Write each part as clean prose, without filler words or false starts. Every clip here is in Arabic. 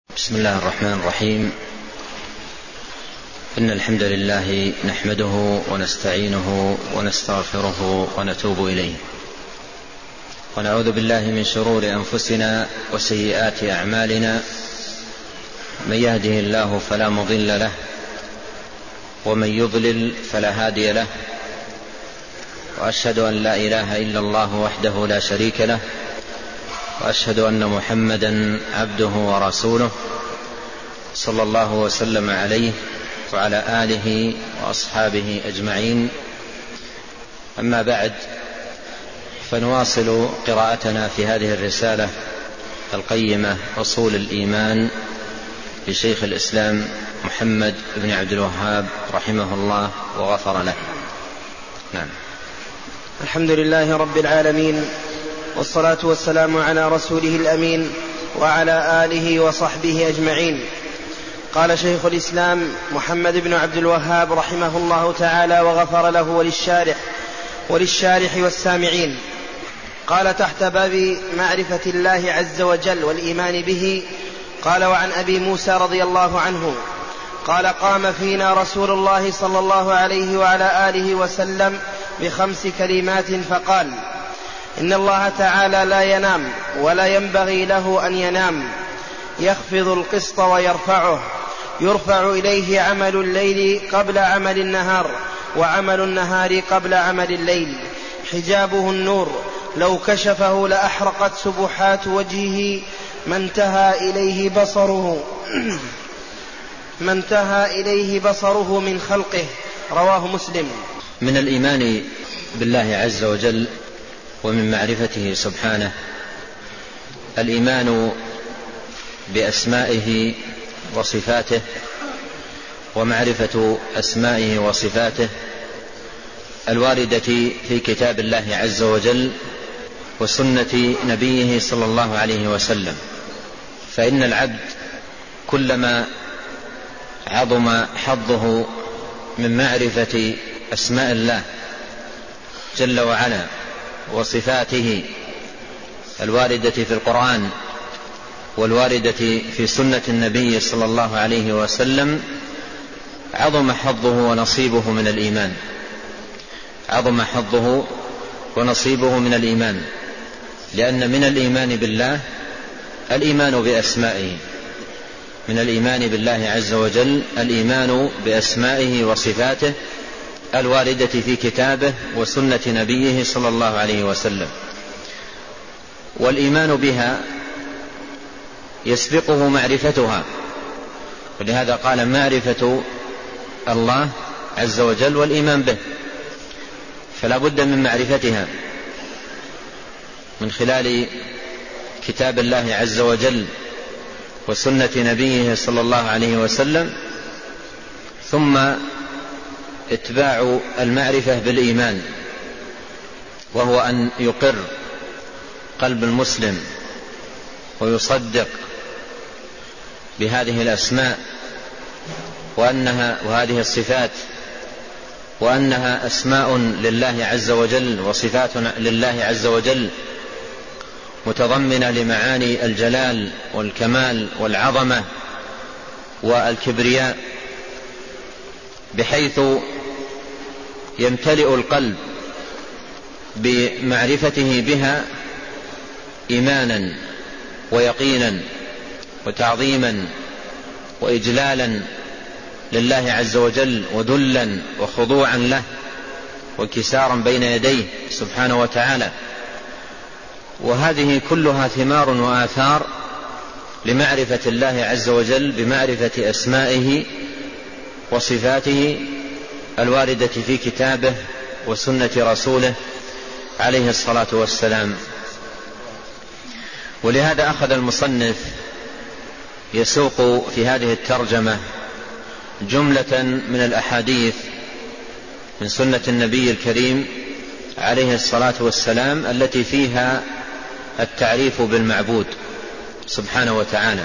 بسم الله الرحمن الرحيم. إن الحمد لله نحمده ونستعينه ونستغفره ونتوب إليه، ونعوذ بالله من شرور أنفسنا وسيئات أعمالنا. من يهده الله فلا مضل له، ومن يضلل فلا هادي له، وأشهد أن لا إله إلا الله وحده لا شريك له، وأشهد أن محمدا عبده ورسوله صلى الله وسلم عليه وعلى آله وأصحابه أجمعين. أما بعد، فنواصل قراءتنا في هذه الرسالة القيمة أصول الإيمان لشيخ الإسلام محمد بن عبد الوهاب رحمه الله وغفر له. نعم. الحمد لله رب العالمين، والصلاة والسلام على رسوله الأمين وعلى آله وصحبه أجمعين. قال شيخ الإسلام محمد بن عبد الوهاب رحمه الله تعالى وغفر له وللشارح والسامعين. قال تحت باب معرفة الله عز وجل والإيمان به. قال وعن أبي موسى رضي الله عنه قال قام فينا رسول الله صلى الله عليه وعلى آله وسلم ب5 كلمات فقال: إن الله تعالى لا ينام ولا ينبغي له أن ينام، يخفض القسط ويرفعه، يرفع إليه عمل الليل قبل عمل النهار، وعمل النهار قبل عمل الليل، حجابه النور، لو كشفه لأحرقت سبحات وجهه ما انتهى إليه بصره من خلقه. رواه مسلم. من الإيمان بالله عز وجل ومن معرفته سبحانه الإيمان بأسمائه وصفاته، ومعرفة أسمائه وصفاته الواردة في كتاب الله عز وجل وسنة نبيه صلى الله عليه وسلم. فإن العبد كلما عظم حظه من معرفة أسماء الله جل وعلا وصفاته الواردة في القرآن والواردة في سنة النبي صلى الله عليه وسلم، عظم حظه ونصيبه من الإيمان. عظم حظه ونصيبه من الإيمان، لأن من الإيمان بالله الإيمان بأسمائه، من الإيمان بالله عز وجل الإيمان بأسمائه وصفاته الواردة في كتابه وسنة نبيه صلى الله عليه وسلم. والإيمان بها يسبقه معرفتها، ولهذا قال معرفة الله عز وجل والإيمان به، فلا بد من معرفتها من خلال كتاب الله عز وجل وسنة نبيه صلى الله عليه وسلم، ثم اتباع المعرفة بالإيمان، وهو أن يقر قلب المسلم ويصدق بهذه الأسماء وهذه الصفات، وأنها أسماء لله عز وجل وصفات لله عز وجل متضمنة لمعاني الجلال والكمال والعظمة والكبرياء، بحيث يمتلئ القلب بمعرفته بها إيمانا ويقينا وتعظيما وإجلالا لله عز وجل، وذلا وخضوعا له وانكسارا بين يديه سبحانه وتعالى. وهذه كلها ثمار وآثار لمعرفة الله عز وجل بمعرفة أسمائه وصفاته الواردة في كتابه وسنة رسوله عليه الصلاة والسلام. ولهذا أخذ المصنف يسوق في هذه الترجمة جملة من الأحاديث من سنة النبي الكريم عليه الصلاة والسلام التي فيها التعريف بالمعبود سبحانه وتعالى،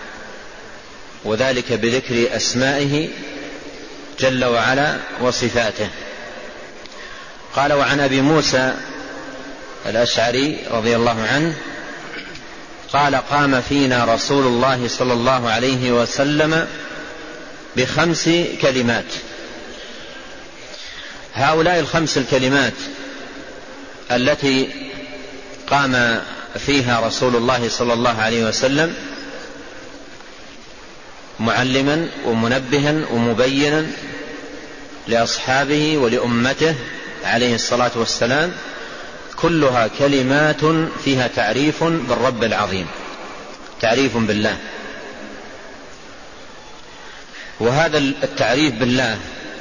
وذلك بذكر أسمائه جل وعلا وصفاته. قال وعن أبي موسى الأشعري رضي الله عنه قال: قام فينا رسول الله صلى الله عليه وسلم ب5 كلمات. هؤلاء ال5 الكلمات التي قام فيها رسول الله صلى الله عليه وسلم معلما ومنبها ومبينا لأصحابه ولأمته عليه الصلاة والسلام، كلها كلمات فيها تعريف بالرب العظيم، تعريف بالله. وهذا التعريف بالله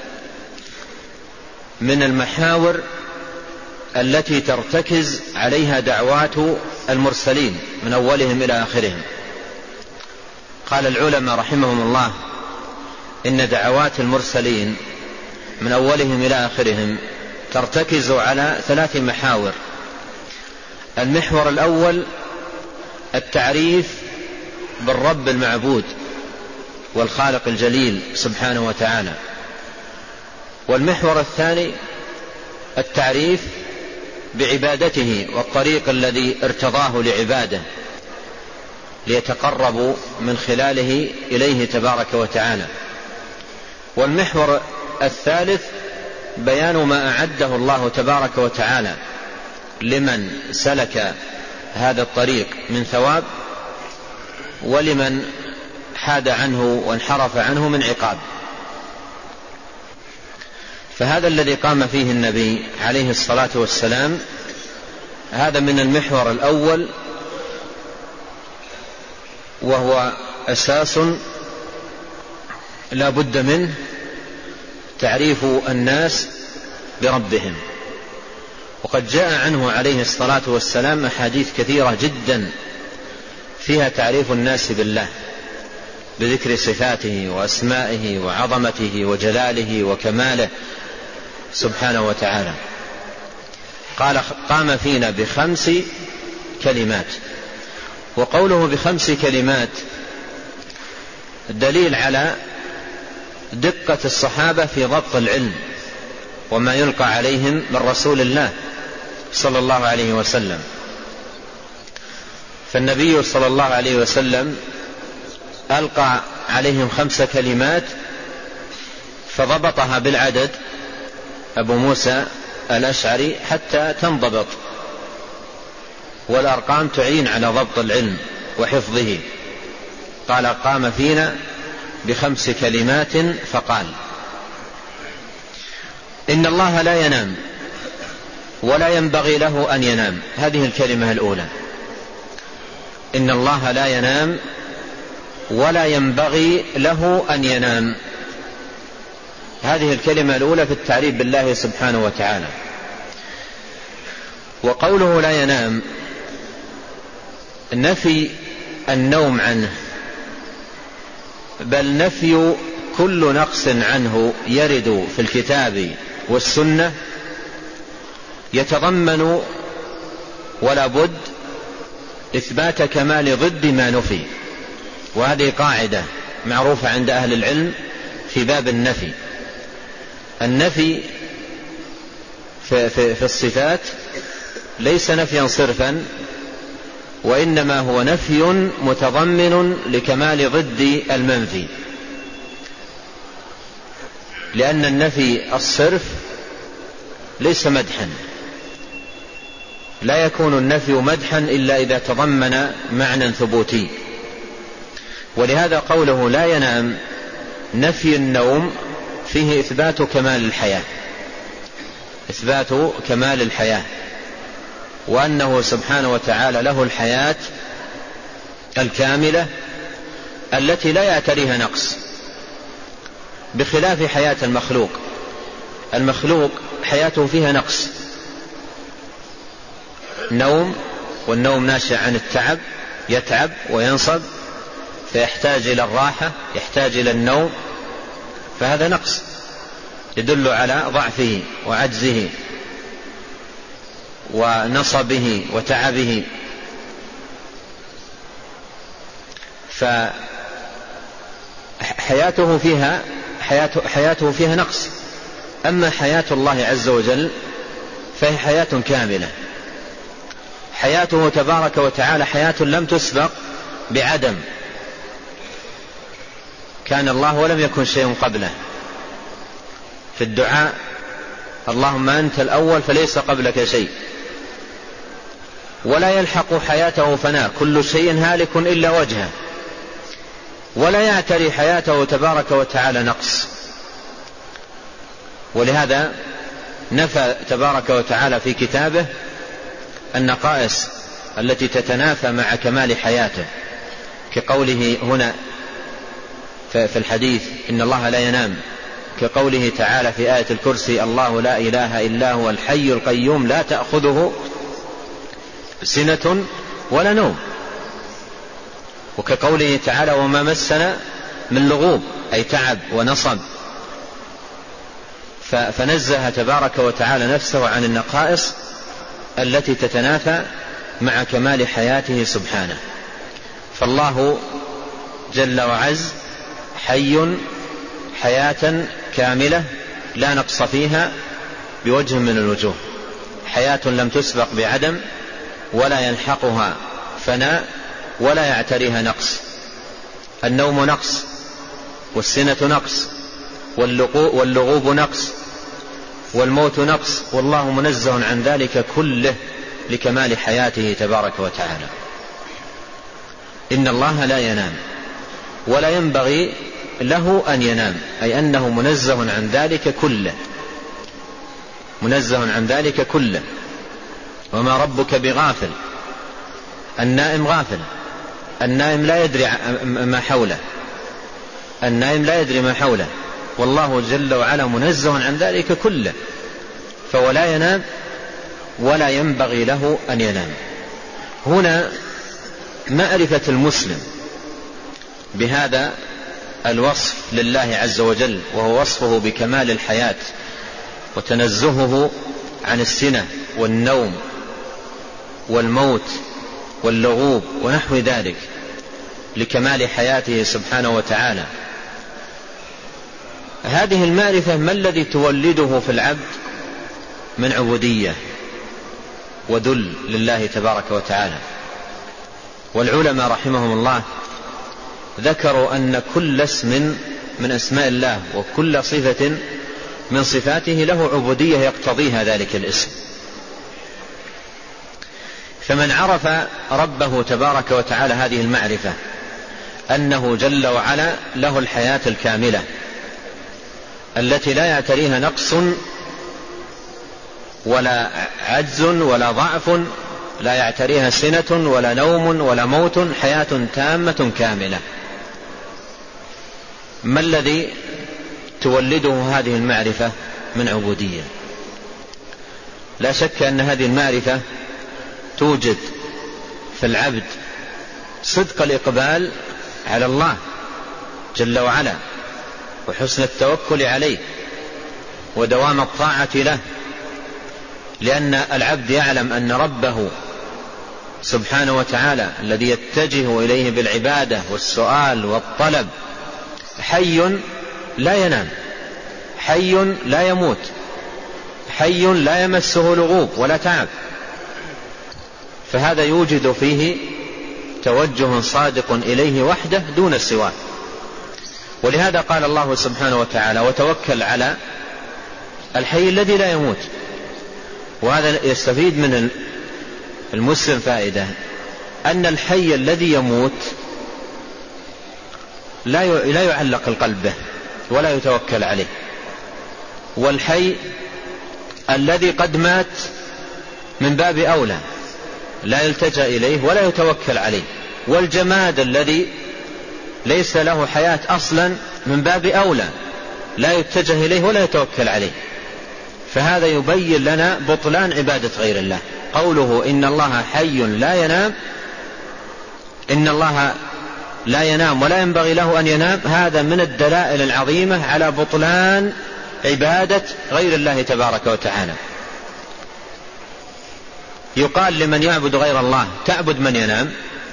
من المحاور التي ترتكز عليها دعوات المرسلين من أولهم إلى آخرهم. قال العلماء رحمهم الله: إن دعوات المرسلين من أولهم إلى آخرهم ترتكز على 3 محاور. المحور الأول التعريف بالرب المعبود والخالق الجليل سبحانه وتعالى. والمحور الثاني التعريف بعبادته والطريق الذي ارتضاه لعباده ليتقربوا من خلاله إليه تبارك وتعالى. والمحور الثالث بيان ما أعده الله تبارك وتعالى لمن سلك هذا الطريق من ثواب، ولمن حاد عنه وانحرف عنه من عقاب. فهذا الذي قام فيه النبي عليه الصلاة والسلام هذا من المحور الأول، وهو أساس لا بد منه، تعريف الناس بربهم. وقد جاء عنه عليه الصلاة والسلام أحاديث كثيرة جدا فيها تعريف الناس بالله بذكر صفاته وأسمائه وعظمته وجلاله وكماله سبحانه وتعالى. قال: قام فينا ب5 كلمات. وقوله ب5 كلمات دليل على دقة الصحابة في ضبط العلم وما يلقى عليهم من رسول الله صلى الله عليه وسلم. فالنبي صلى الله عليه وسلم ألقى عليهم 5 كلمات فضبطها بالعدد أبو موسى الأشعري حتى تنضبط، والأرقام تعين على ضبط العلم وحفظه. قال: قام فينا ب5 كلمات فقال: إن الله لا ينام ولا ينبغي له أن ينام. هذه الكلمة الأولى، إن الله لا ينام ولا ينبغي له أن ينام. هذه الكلمة الأولى في التعريف بالله سبحانه وتعالى. وقوله لا ينام نفي النوم عنه، بل نفي كل نقص عنه يرد في الكتاب والسنة يتضمن ولا بد إثبات كمال ضد ما نفي. وهذه قاعدة معروفة عند أهل العلم في باب النفي. النفي في الصفات ليس نفيا صرفا، وإنما هو نفي متضمن لكمال ضد المنفي. لأن النفي الصرف ليس مدحا، لا يكون النفي مدحا إلا إذا تضمن معنى ثبوتي. ولهذا قوله لا ينام نفي النوم فيه إثبات كمال الحياة، إثبات كمال الحياة، وأنه سبحانه وتعالى له الحياة الكاملة التي لا يعتريها نقص، بخلاف حياة المخلوق. المخلوق حياته فيها نقص، نوم، والنوم ناشئ عن التعب، يتعب وينصب فيحتاج إلى الراحة، يحتاج إلى النوم، فهذا نقص يدل على ضعفه وعجزه ونصبه وتعبه. فحياته فيها نقص. أما حياة الله عز وجل فهي حياة كاملة، حياته تبارك وتعالى حياة لم تسبق بعدم، كان الله ولم يكن شيء قبله. في الدعاء اللهم أنت الأول فليس قبلك شيء. ولا يلحق حياته فناء، كل شيء هالك إلا وجهه. ولا يعتري حياته تبارك وتعالى نقص. ولهذا نفى تبارك وتعالى في كتابه النقائص التي تتنافى مع كمال حياته، كقوله هنا في الحديث إن الله لا ينام، كقوله تعالى في آية الكرسي الله لا إله إلا هو الحي القيوم لا تأخذه سنة ولا نوم، وكقوله تعالى وما مسنا من لغوب أي تعب ونصب. فنزه تبارك وتعالى نفسه عن النقائص التي تتنافى مع كمال حياته سبحانه. فالله جل وعز حي حياة كاملة لا نقص فيها بوجه من الوجوه، حياة لم تسبق بعدم، ولا يلحقها فناء، ولا يعتريها نقص. النوم نقص، والسنة نقص، واللغوب نقص، والموت نقص، والله منزه عن ذلك كله لكمال حياته تبارك وتعالى. إن الله لا ينام ولا ينبغي له أن ينام، أي أنه منزه عن ذلك كله، منزه عن ذلك كله. وما ربك بغافل. النائم غافل، النائم لا يدري ما حوله، النائم لا يدري ما حوله، والله جل وعلا منزه عن ذلك كله، فهو لا ينام ولا ينبغي له أن ينام. هنا معرفة المسلم بهذا الوصف لله عز وجل، وهو وصفه بكمال الحياة وتنزهه عن السنة والنوم والموت واللغوب ونحو ذلك لكمال حياته سبحانه وتعالى. هذه المعرفة ما الذي تولده في العبد من عبودية وذل لله تبارك وتعالى. والعلماء رحمهم الله ذكروا أن كل اسم من أسماء الله وكل صفة من صفاته له عبودية يقتضيها ذلك الاسم. فمن عرف ربه تبارك وتعالى هذه المعرفة أنه جل وعلا له الحياة الكاملة التي لا يعتريها نقص ولا عجز ولا ضعف، لا يعتريها سنة ولا نوم ولا موت، حياة تامة كاملة. ما الذي تولده هذه المعرفة من عبودية؟ لا شك أن هذه المعرفة توجد في العبد صدق الإقبال على الله جل وعلا، وحسن التوكل عليه، ودوام الطاعة له، لأن العبد يعلم أن ربه سبحانه وتعالى الذي يتجه إليه بالعبادة والسؤال والطلب حي لا ينام، حي لا يموت، حي لا يمسه لغوب ولا تعب. فهذا يوجد فيه توجه صادق إليه وحده دون سواه. ولهذا قال الله سبحانه وتعالى وتوكل على الحي الذي لا يموت. وهذا يستفيد من المسلم فائدة، أن الحي الذي يموت لا يعلق القلب به ولا يتوكل عليه، والحي الذي قد مات من باب أولى لا يلتجأ إليه ولا يتوكل عليه، والجماد الذي ليس له حياة أصلا من باب أولى لا يتجه إليه ولا يتوكل عليه. فهذا يبين لنا بطلان عبادة غير الله. قوله إن الله حي لا ينام، إن الله لا ينام ولا ينبغي له أن ينام، هذا من الدلائل العظيمة على بطلان عبادة غير الله تبارك وتعالى. يقال لمن يعبد غير الله تعبد من ينام،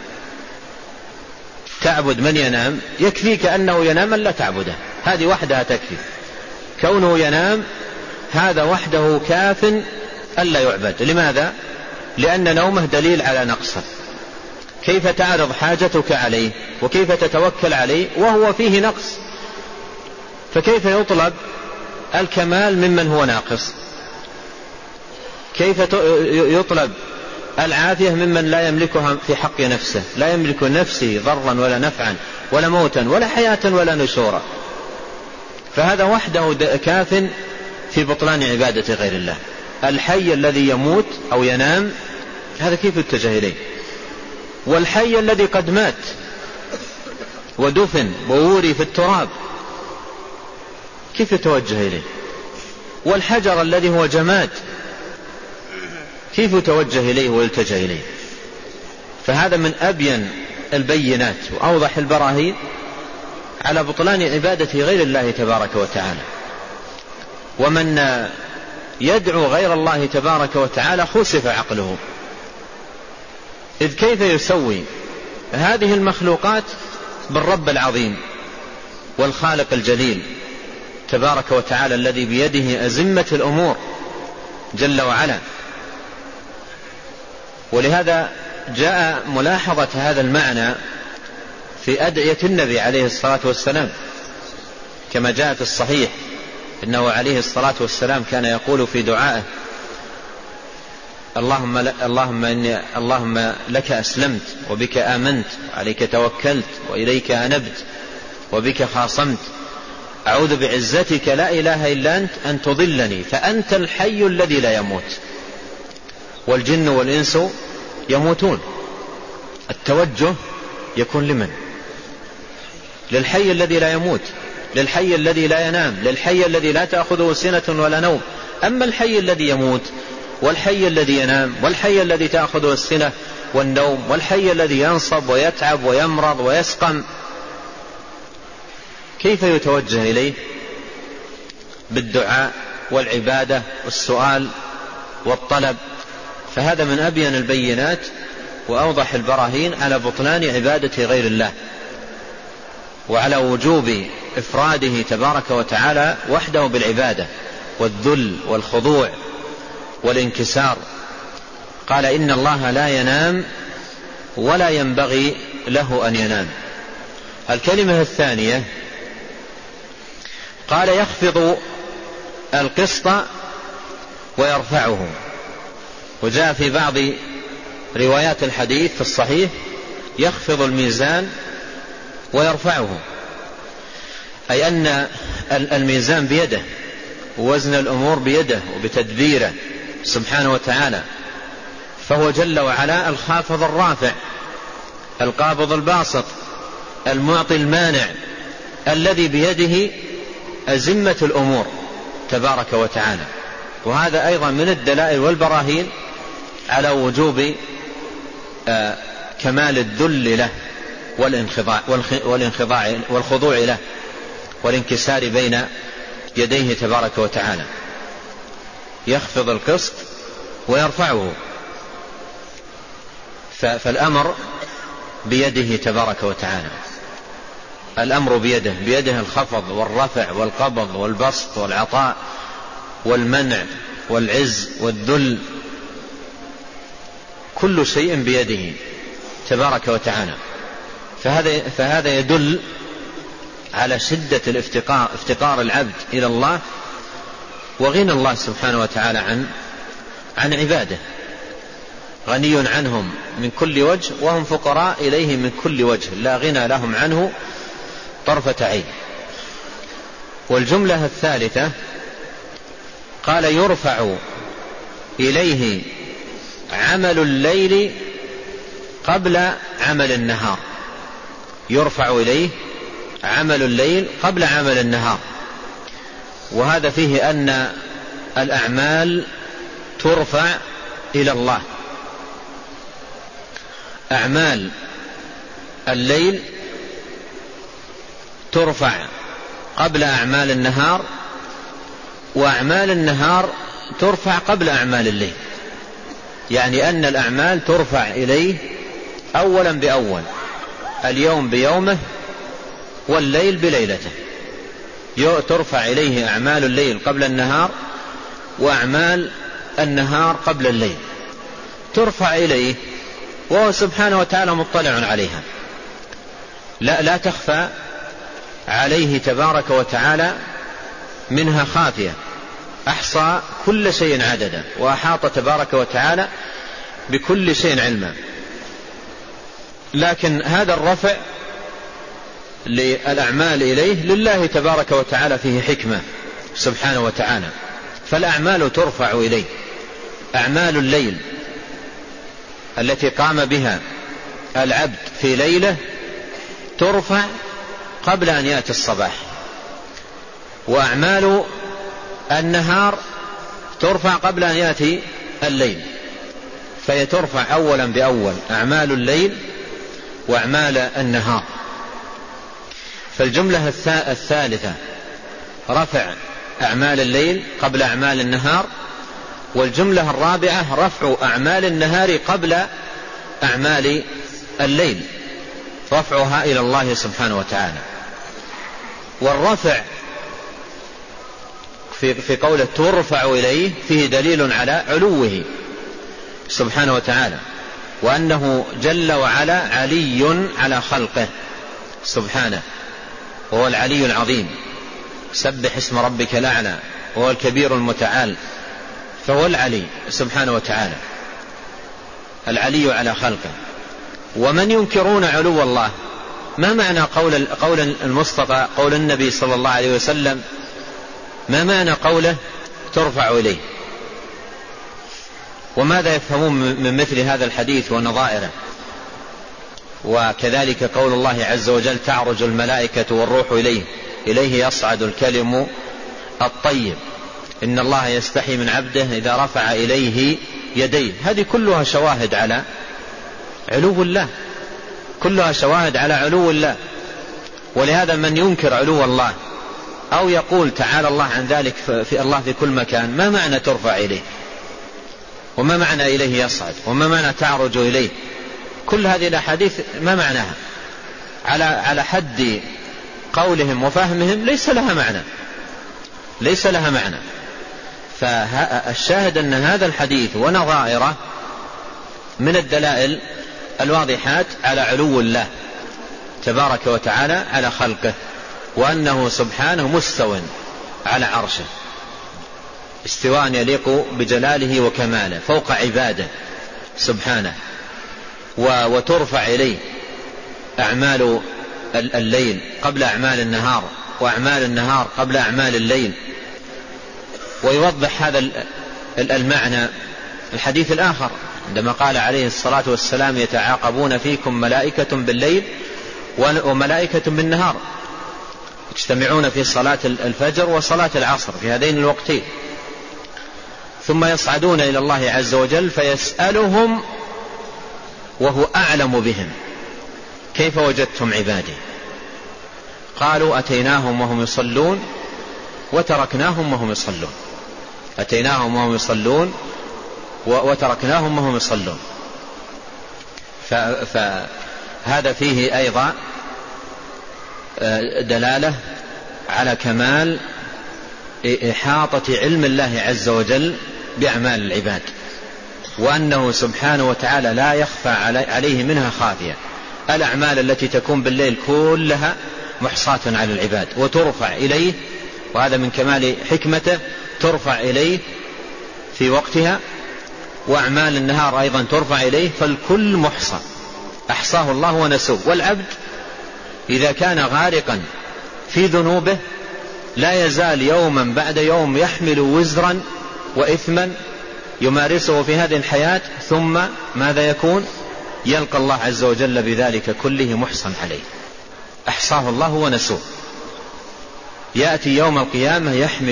تعبد من ينام، يكفيك أنه ينام لا تعبده، هذه وحدها تكفي. كونه ينام هذا وحده كاف ألا يعبد. لماذا؟ لأن نومه دليل على نقصه. كيف تعرض حاجتك عليه وكيف تتوكل عليه وهو فيه نقص؟ فكيف يطلب الكمال ممن هو ناقص؟ كيف يطلب العافية ممن لا يملكها في حق نفسه، لا يملك نفسه ضرا ولا نفعا ولا موتا ولا حياة ولا نشورا؟ فهذا وحده كاف في بطلان عبادة غير الله. الحي الذي يموت أو ينام هذا كيف يتجه إليه؟ والحي الذي قد مات ودفن ووري في التراب كيف يتوجه إليه؟ والحجر الذي هو جماد كيف يتوجه إليه ويلتجأ إليه؟ فهذا من أبين البينات وأوضح البراهين على بطلان عبادة غير الله تبارك وتعالى. ومن يدعو غير الله تبارك وتعالى خسف عقله، إذ كيف يسوي هذه المخلوقات بالرب العظيم والخالق الجليل تبارك وتعالى الذي بيده أزمة الأمور جل وعلا. ولهذا جاء ملاحظة هذا المعنى في أدعية النبي عليه الصلاة والسلام، كما جاء في الصحيح إنه عليه الصلاة والسلام كان يقول في دعائه: اللهم لك أسلمت وبك آمنت وعليك توكلت وإليك أنبت وبك خاصمت، أعوذ بعزتك لا إله إلا أنت أن تضلني فأنت الحي الذي لا يموت والجن والإنس يموتون. التوجه يكون لمن؟ للحي الذي لا يموت، للحي الذي لا ينام، للحي الذي لا تأخذه سنة ولا نوم. أما الحي الذي يموت والحي الذي ينام والحي الذي تأخذه السنة والنوم والحي الذي ينصب ويتعب ويمرض ويسقم، كيف يتوجه إليه؟ بالدعاء والعبادة والسؤال والطلب. فهذا من أبين البينات وأوضح البراهين على بطلان عبادة غير الله وعلى وجوب إفراده تبارك وتعالى وحده بالعبادة والذل والخضوع والانكسار. قال: إن الله لا ينام ولا ينبغي له أن ينام. الكلمة الثانية قال: يخفض القسط ويرفعه. وجاء في بعض روايات الحديث في الصحيح: يخفض الميزان ويرفعه، أي أن الميزان بيده ووزن الأمور بيده وبتدبيره سبحانه وتعالى، فهو جل وعلا الخافض الرافع القابض الباسط المعطي المانع الذي بيده أزمة الأمور تبارك وتعالى. وهذا أيضا من الدلائل والبراهين على وجوب كمال الذل له والانخضاع والخضوع له والانكسار بين يديه تبارك وتعالى. يخفض القسط ويرفعه، فالأمر بيده تبارك وتعالى، الأمر بيده الخفض والرفع والقبض والبسط والعطاء والمنع والعز والذل، كل شيء بيده تبارك وتعالى. فهذا يدل على شدة افتقار العبد إلى الله وغنى الله سبحانه وتعالى عن عباده، غني عنهم من كل وجه وهم فقراء إليه من كل وجه، لا غنى لهم عنه طرفة عين. والجملة الثالثة قال: يرفع إليه عمل الليل قبل عمل النهار. يرفع إليه عمل الليل قبل عمل النهار. وهذا فيه أن الأعمال ترفع إلى الله. أعمال الليل ترفع قبل أعمال النهار، وأعمال النهار ترفع قبل أعمال الليل، يعني أن الأعمال ترفع إليه أولا بأول، اليوم بيومه والليل بليلته. ترفع إليه أعمال الليل قبل النهار وأعمال النهار قبل الليل. ترفع إليه وهو سبحانه وتعالى مطلع عليها، لا تخفى عليه تبارك وتعالى منها خافية. أحصى كل شيء عددا، وأحاط تبارك وتعالى بكل شيء علما. لكن هذا الرفع للأعمال إليه لله تبارك وتعالى فيه حكمة سبحانه وتعالى. فالأعمال ترفع إليه، أعمال الليل التي قام بها العبد في ليلة ترفع قبل أن يأتي الصباح، وأعمال النهار ترفع قبل أن يأتي الليل، فهي ترفع أولا بأول، أعمال الليل وأعمال النهار. فالجملة الثالثة رفع أعمال الليل قبل أعمال النهار، والجملة الرابعة رفع أعمال النهار قبل أعمال الليل، رفعها إلى الله سبحانه وتعالى. والرفع في قوله ترفع إليه فيه دليل على علوه سبحانه وتعالى، وأنه جل وعلا علي على خلقه سبحانه، وهو العلي العظيم. سبح اسم ربك الأعلى، وهو الكبير المتعال، فهو العلي سبحانه وتعالى، العلي على خلقه. ومن ينكرون علو الله، ما معنى قول المصطفى، قول النبي صلى الله عليه وسلم، ما معنى قوله ترفع إليه؟ وماذا يفهمون من مثل هذا الحديث ونظائره؟ وكذلك قول الله عز وجل تعرج الملائكة والروح إليه يصعد الكلم الطيب، إن الله يستحي من عبده إذا رفع إليه يديه. هذه كلها شواهد على علو الله، كلها شواهد على علو الله. ولهذا من ينكر علو الله أو يقول تعالى الله عن ذلك في الله في كل مكان، ما معنى ترفع إليه؟ وما معنى إليه يصعد؟ وما معنى تعرج إليه؟ كل هذه الأحاديث ما معناها؟ على حد قولهم وفهمهم ليس لها معنى. فالشاهد أن هذا الحديث ونظائره من الدلائل الواضحات على علو الله تبارك وتعالى على خلقه، وأنه سبحانه مستو على عرشه استواء يليق بجلاله وكماله فوق عباده سبحانه. وترفع إليه أعمال الليل قبل أعمال النهار، وأعمال النهار قبل أعمال الليل. ويوضح هذا المعنى الحديث الآخر عندما قال عليه الصلاة والسلام يتعاقبون فيكم ملائكة بالليل وملائكة بالنهار، يجتمعون في صلاة الفجر وصلاة العصر في هذين الوقتين، ثم يصعدون إلى الله عز وجل فيسألهم وهو أعلم بهم كيف وجدتم عبادي؟ قالوا أتيناهم وهم يصلون وتركناهم وهم يصلون، أتيناهم وهم يصلون وتركناهم وهم يصلون. فهذا فيه أيضا دلالة على كمال إحاطة علم الله عز وجل بأعمال العباد، وأنه سبحانه وتعالى لا يخفى عليه منها خافية. الأعمال التي تكون بالليل كلها محصاة على العباد وترفع إليه، وهذا من كمال حكمته، ترفع إليه في وقتها. وأعمال النهار أيضا ترفع إليه، فالكل محصى، أحصاه الله ونسوه. والعبد إذا كان غارقا في ذنوبه لا يزال يوما بعد يوم يحمل وزرا وإثما يمارسه في هذه الحياة، ثم ماذا يكون؟ يلقى الله عز وجل بذلك كله محصن عليه، أحصاه الله ونسوه. يأتي يوم القيامة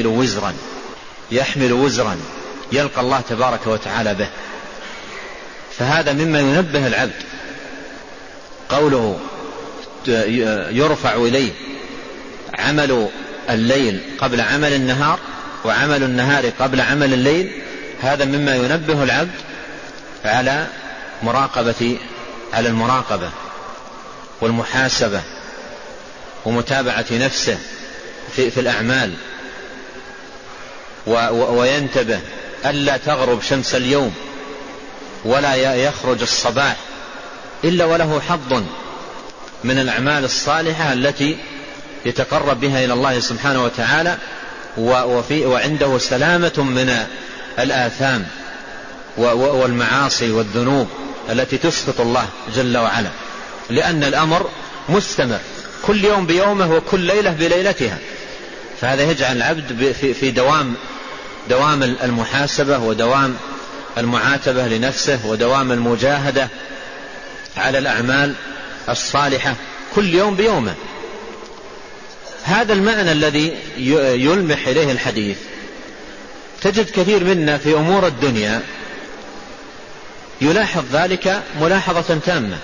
يحمل وزرا يلقى الله تبارك وتعالى به. فهذا مما ينبه العبد، قوله يرفع إليه عمل الليل قبل عمل النهار وعمل النهار قبل عمل الليل، هذا مما ينبه العبد على المراقبة والمحاسبة ومتابعة نفسه في الأعمال، وينتبه ألا تغرب شمس اليوم ولا يخرج الصباح إلا وله حظ من الأعمال الصالحة التي يتقرب بها إلى الله سبحانه وتعالى، وعنده سلامة من الآثام والمعاصي والذنوب التي تسخط الله جل وعلا، لأن الأمر مستمر كل يوم بيومه وكل ليلة بليلتها. فهذا يجعل العبد في دوام المحاسبة ودوام المعاتبة لنفسه ودوام المجاهدة على الأعمال الصالحة كل يوم بيومه. هذا المعنى الذي يلمح إليه الحديث تجد كثير منا في أمور الدنيا يلاحظ ذلك ملاحظة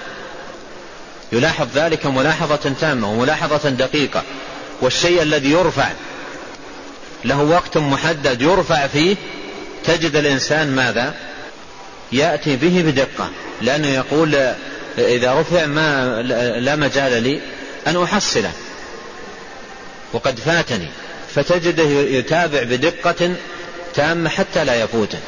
تامة وملاحظة دقيقة. والشيء الذي يرفع له وقت محدد يرفع فيه تجد الإنسان ماذا؟ يأتي به بدقة، لأنه يقول إذا رفع لا مجال لي أن أحصله وقد فاتني، فتجده يتابع بدقة تامة حتى لا يفوته.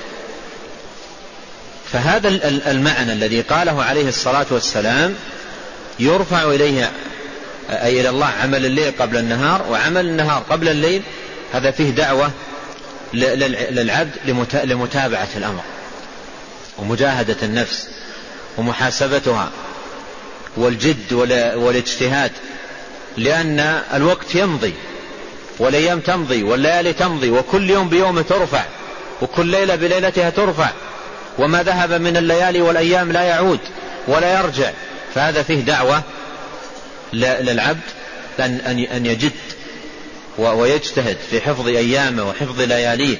فهذا المعنى الذي قاله عليه الصلاة والسلام يرفع إليه أي إلى الله عمل الليل قبل النهار وعمل النهار قبل الليل. هذا فيه دعوة للعبد لمتابعة الأمر ومجاهدة النفس ومحاسبتها والجد والاجتهاد، لأن الوقت يمضي والأيام تمضي والليالي تمضي وكل يوم بيوم ترفع وكل ليلة بليلتها ترفع، وما ذهب من الليالي والأيام لا يعود ولا يرجع. فهذا فيه دعوة للعبد أن يجد ويجتهد في حفظ أيامه وحفظ لياليه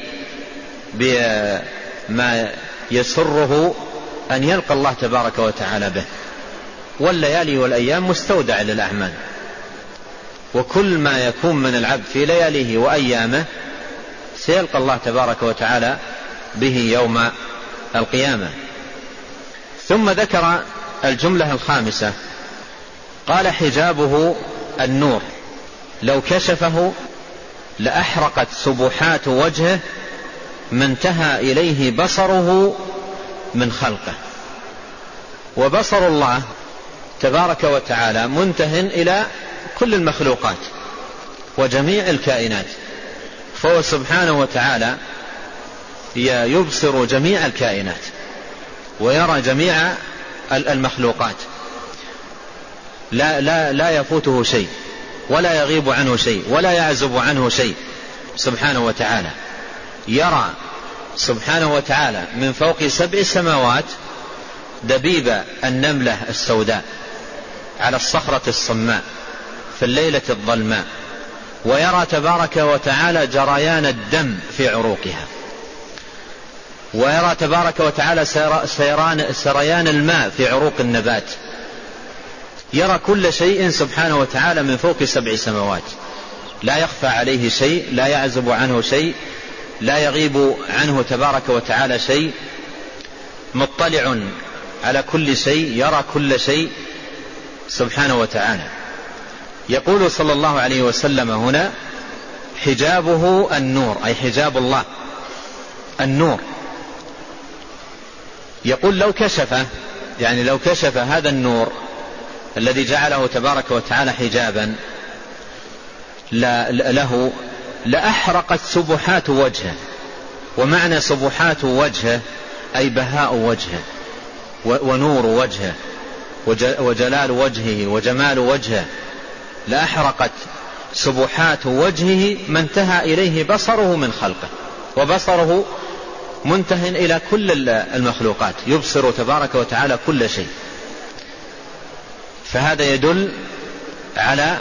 بما يسره أن يلقى الله تبارك وتعالى به. والليالي والأيام مستودع للأعمال، وكل ما يكون من العبد في لياليه وأيامه سيلقى الله تبارك وتعالى به يوم القيامة. ثم ذكر الجملة الخامسة قال حجابه النور لو كشفه لأحرقت سبحات وجهه ما انتهى إليه بصره من خلقه. وبصر الله تبارك وتعالى منتهٍ إلى كل المخلوقات وجميع الكائنات، فهو سبحانه وتعالى يبصر جميع الكائنات ويرى جميع المخلوقات، لا يفوته شيء ولا يغيب عنه شيء ولا يعزب عنه شيء سبحانه وتعالى. يرى سبحانه وتعالى من فوق 7 سماوات دبيب النملة السوداء على الصخرة الصماء في الليلة الظلماء، ويرى تبارك وتعالى جريان الدم في عروقها، ويرى تبارك وتعالى سريان الماء في عروق النبات. يرى كل شيء سبحانه وتعالى من فوق 7 سماوات، لا يخفى عليه شيء، لا يعزب عنه شيء، لا يغيب عنه تبارك وتعالى شيء، مطلع على كل شيء، يرى كل شيء سبحانه وتعالى. يقول صلى الله عليه وسلم هنا حجابه النور، أي حجاب الله النور. يقول لو كشف، يعني لو كشف هذا النور الذي جعله تبارك وتعالى حجابا له لأحرقت سبحات وجهه. ومعنى سبحات وجهه أي بهاء وجهه ونور وجهه وجلال وجهه وجمال وجهه. لأحرقت سبحات وجهه ما انتهى إليه بصره من خلقه، وبصره منتهٍ إلى كل المخلوقات، يبصر تبارك وتعالى كل شيء. فهذا يدل على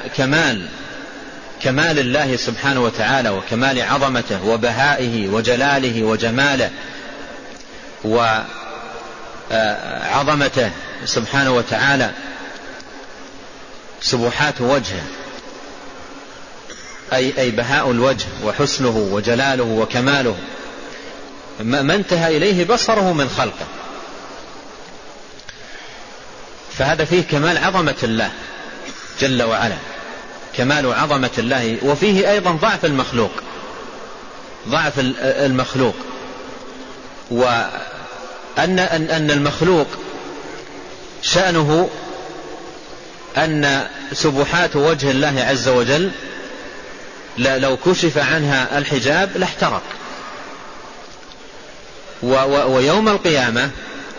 كمال الله سبحانه وتعالى وكمال عظمته وبهائه وجلاله وجماله وعظمته سبحانه وتعالى. سبحات وجهه أي بهاء الوجه وحسنه وجلاله وكماله ما انتهى إليه بصره من خلقه. فهذا فيه كمال عظمة الله جل وعلا، كمال عظمة الله، وفيه أيضا ضعف المخلوق أن المخلوق شأنه أن سبحات وجه الله عز وجل لو كشف عنها الحجاب لاحترق. ويوم القيامة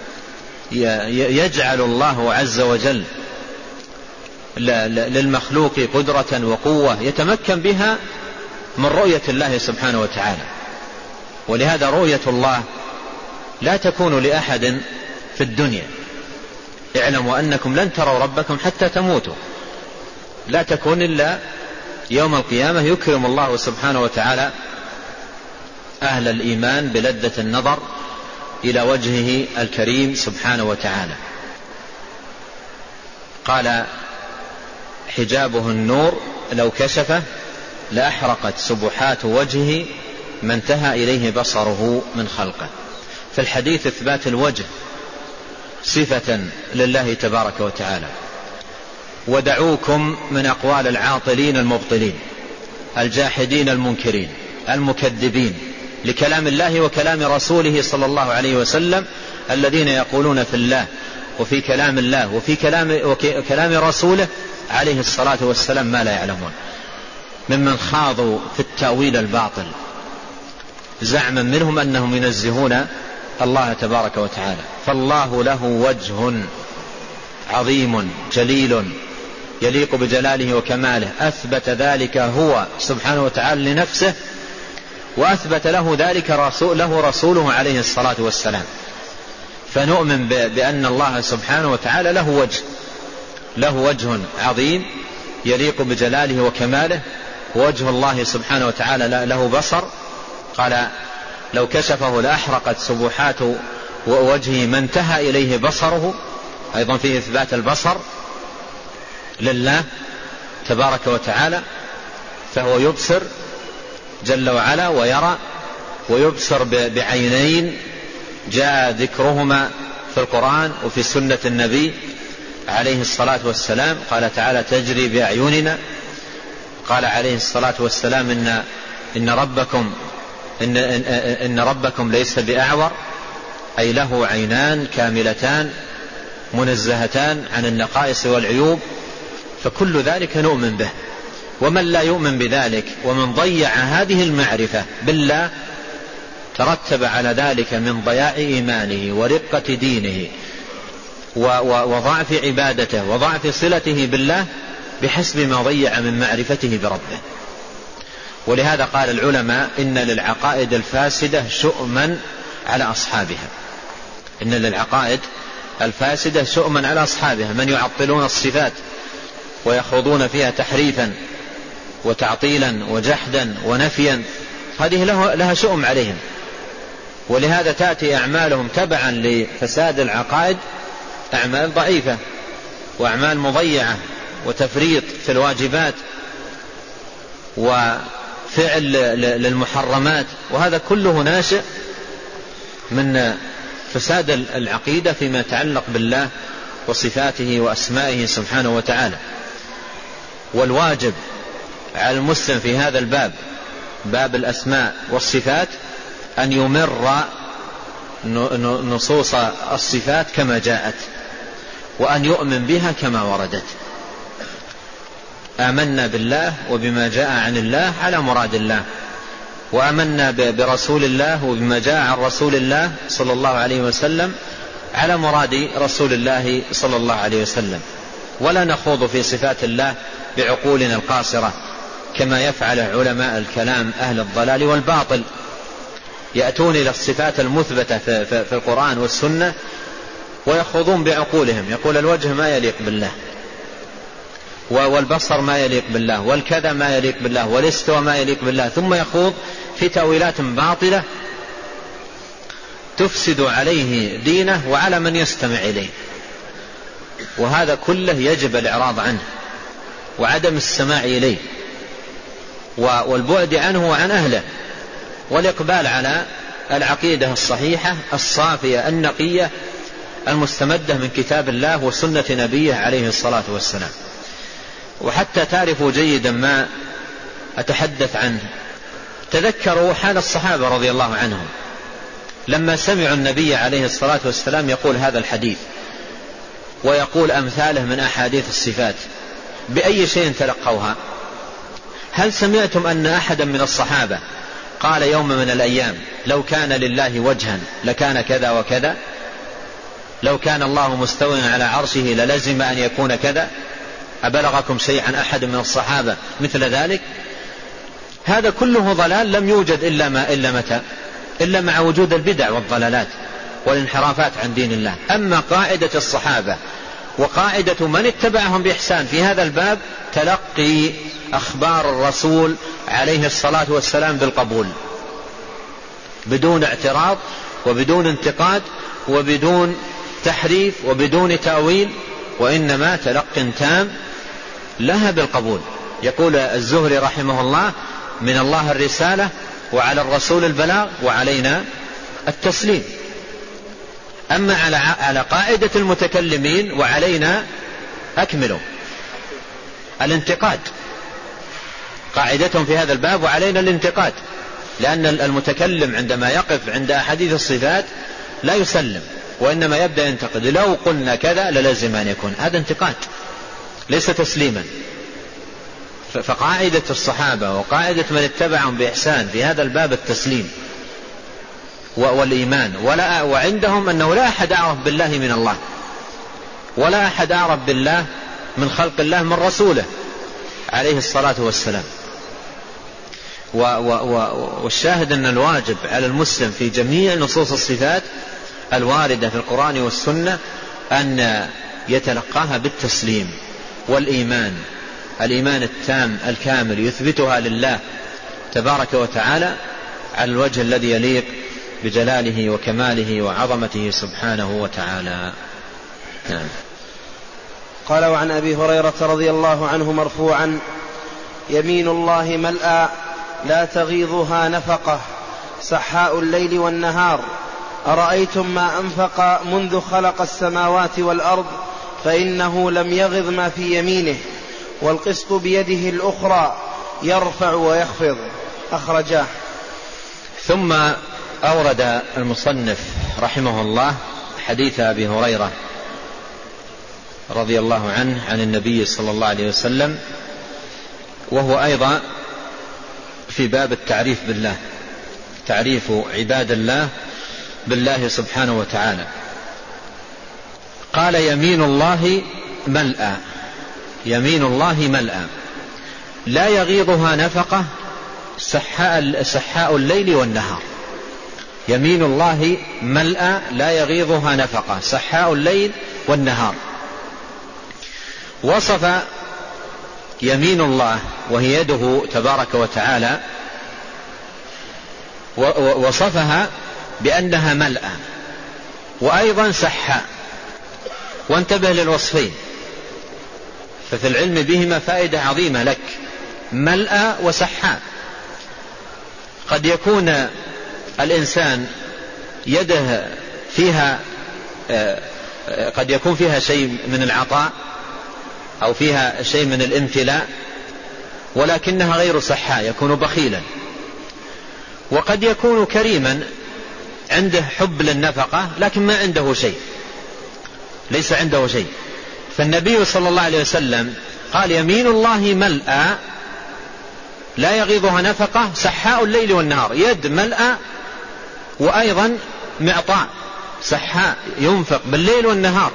يجعل الله عز وجل للمخلوق قدرة وقوة يتمكن بها من رؤية الله سبحانه وتعالى. ولهذا رؤية الله لا تكون لأحد في الدنيا. اعلموا أنكم لن تروا ربكم حتى تموتوا، لا تكون إلا يوم القيامة يكرم الله سبحانه وتعالى أهل الإيمان بلذة النظر إلى وجهه الكريم سبحانه وتعالى. قال حجابه النور لو كشفه لأحرقت سبحات وجهه ما انتهى إليه بصره من خلقه. في الحديث إثبات الوجه صفة لله تبارك وتعالى. ودعوكم من أقوال العاطلين المبطلين الجاحدين المنكرين المكذبين لكلام الله وكلام رسوله صلى الله عليه وسلم، الذين يقولون في الله وفي كلام الله وفي كلام رسوله عليه الصلاة والسلام ما لا يعلمون، ممن خاضوا في التأويل الباطل زعما منهم أنهم ينزهون الله تبارك وتعالى. فالله له وجه عظيم جليل يليق بجلاله وكماله، أثبت ذلك هو سبحانه وتعالى لنفسه، وأثبت له ذلك رسوله عليه الصلاة والسلام. فنؤمن بأن الله سبحانه وتعالى له وجه عظيم يليق بجلاله وكماله. وجه الله سبحانه وتعالى له بصر، قال لو كشفه لأحرقت سبحات وجهه ما انتهى إليه بصره. أيضا في إثبات البصر لله تبارك وتعالى، فهو يبصر جل وعلا ويرى، ويبصر بعينين جاء ذكرهما في القرآن وفي سنة النبي عليه الصلاة والسلام. قال تعالى تجري بأعيننا. قال عليه الصلاة والسلام إن ربكم ليس بأعور، أي له عينان كاملتان منزهتان عن النقائص والعيوب. فكل ذلك نؤمن به. ومن لا يؤمن بذلك ومن ضيع هذه المعرفة بالله ترتب على ذلك من ضياع إيمانه ورقة دينه وضعف عبادته وضعف صلته بالله بحسب ما ضيع من معرفته بربه. ولهذا قال العلماء إن للعقائد الفاسدة شؤما على أصحابها. إن للعقائد الفاسدة شؤما على أصحابها، من يعطلون الصفات ويخوضون فيها تحريفا وتعطيلا وجحدا ونفيا، هذه لها شؤم عليهم. ولهذا تأتي أعمالهم تبعا لفساد العقائد أعمال ضعيفة وأعمال مضيعة وتفريط في الواجبات وفعل للمحرمات، وهذا كله ناشئ من فساد العقيدة فيما يتعلق بالله وصفاته وأسمائه سبحانه وتعالى. والواجب على المسلم في هذا الباب، باب الأسماء والصفات، أن يمر نصوص الصفات كما جاءت، وأن يؤمن بها كما وردت. آمنا بالله وبما جاء عن الله على مراد الله، وآمنا برسول الله وبما جاء عن رسول الله صلى الله عليه وسلم على مراد رسول الله صلى الله عليه وسلم. ولا نخوض في صفات الله بعقولنا القاصرة كما يفعل علماء الكلام أهل الضلال والباطل، يأتون إلى الصفات المثبتة في القرآن والسنة ويخوضون بعقولهم، يقول الوجه ما يليق بالله، والبصر ما يليق بالله، والكذا ما يليق بالله، والاستواء ما يليق بالله، ثم يخوض في تأويلات باطلة تفسد عليه دينه وعلى من يستمع إليه. وهذا كله يجب الإعراض عنه وعدم السماع إليه والبعد عنه وعن أهله، والإقبال على العقيدة الصحيحة الصافية النقية المستمدة من كتاب الله وسنة نبيه عليه الصلاة والسلام. وحتى تعرفوا جيدا ما أتحدث عنه، تذكروا حال الصحابة رضي الله عنهم لما سمعوا النبي عليه الصلاة والسلام يقول هذا الحديث ويقول أمثاله من أحاديث الصفات، بأي شيء تلقوها؟ هل سمعتم أن أحدا من الصحابة قال يوم من الأيام لو كان لله وجها لكان كذا وكذا، لو كان الله مستويا على عرشه للزم أن يكون كذا؟ أبلغكم شيء عن أحد من الصحابة مثل ذلك؟ هذا كله ضلال لم يوجد إلا مع وجود البدع والضلالات والانحرافات عن دين الله. أما قاعدة الصحابة وقاعدة من اتبعهم بإحسان في هذا الباب تلقي أخبار الرسول عليه الصلاة والسلام بالقبول بدون اعتراض وبدون انتقاد وبدون تحريف وبدون تأويل، وإنما تلق تام لها بالقبول. يقول الزهري رحمه الله: من الله الرسالة وعلى الرسول البلاغ وعلينا التسليم. أما على قاعدة المتكلمين وعلينا أكملوا الانتقاد، قاعدتهم في هذا الباب وعلينا الانتقاد، لأن المتكلم عندما يقف عند أحاديث الصفات لا يسلم وإنما يبدأ ينتقد. لو قلنا كذا للازم أن يكون، هذا انتقاد ليس تسليما. فقاعدة الصحابة وقاعدة من اتبعهم بإحسان في هذا الباب التسليم والإيمان، وعندهم أنه لا أحد أعرف بالله من الله، ولا أحد أعرف بالله من خلق الله من رسوله عليه الصلاة والسلام. والشاهد أن الواجب على المسلم في جميع نصوص الصفات الواردة في القرآن والسنة أن يتلقاها بالتسليم والإيمان، الإيمان التام الكامل يثبتها لله تبارك وتعالى على الوجه الذي يليق بجلاله وكماله وعظمته سبحانه وتعالى. قال: وعن أبي هريرة رضي الله عنه مرفوعا: يمين الله ملأى لا تغيضها نفقة سحاء الليل والنهار، أرأيتم ما أنفق منذ خلق السماوات والأرض فإنه لم يغض ما في يمينه، والقسط بيده الأخرى يرفع ويخفض. أخرجاه. ثم أورد المصنف رحمه الله حديث أبي هريرة رضي الله عنه عن النبي صلى الله عليه وسلم، وهو أيضا في باب التعريف بالله، تعريف عباد الله بالله سبحانه وتعالى. قال: يمين الله ملأى، يمين الله ملأى لا يغيضها نفقة سحاء الليل والنهار. يمين الله ملأى لا يغيضها نفقة سحاء الليل والنهار. وصف يمين الله وهي يده تبارك وتعالى، وصفها بأنها ملأى وأيضا سحاء، وانتبه للوصفين، ففي العلم بهما فائدة عظيمة لك. ملأى وسحاء، قد يكون الإنسان يده فيها قد يكون فيها شيء من العطاء أو فيها شيء من الامتلاء ولكنها غير سحاء، يكون بخيلا. وقد يكون كريما عنده حب للنفقة لكن ما عنده شيء، ليس عنده شيء. فالنبي صلى الله عليه وسلم قال: يمين الله ملأى لا يغيضها نفقة سحاء الليل والنهار، يد ملأى وأيضا معطاء سحاء، ينفق بالليل والنهار.